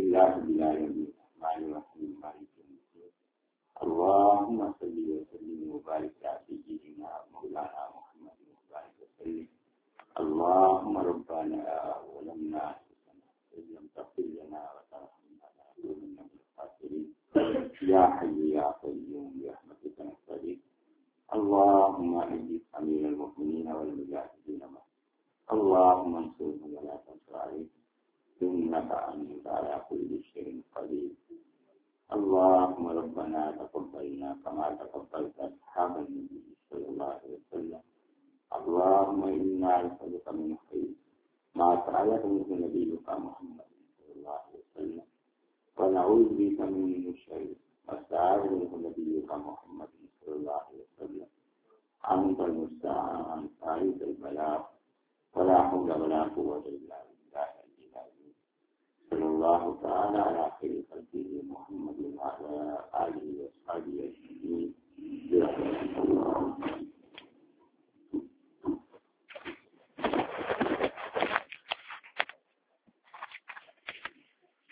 لله رب العالمين الرحمن الرحيم مالك يوم الدين اللهم صل وسلم وبارك على سيدنا مولانا محمد وبارك وسلم اللهم ربنا ظلمنا انفسنا وان لم تغفر لنا وترحمنا لنكونن من الخاسرين يا حي يا قيوم برحمتك نستغيث اللهم اجب امير المؤمنين والمجاهدين معه اللهم انصرهم ولا تنصر عليهم إنك أنت على كل شيء قدير اللهم ربنا تقبلنا كما تقبلت أصحاب النبي صلى الله عليه وسلم اللهم إنا نسألك من خير ما سألك منه نبيك محمد صلى الله عليه وسلم ونعوذ بك من شر ما استعاذ منه نبيك محمد صلى الله عليه وسلم أنت المستعان أعيذ البلاء ولا حول ولا قوة إلا بالله صلى الله تعالى على خير خلقه محمد وعلى آله وصحبه أجمعين برحمة الله.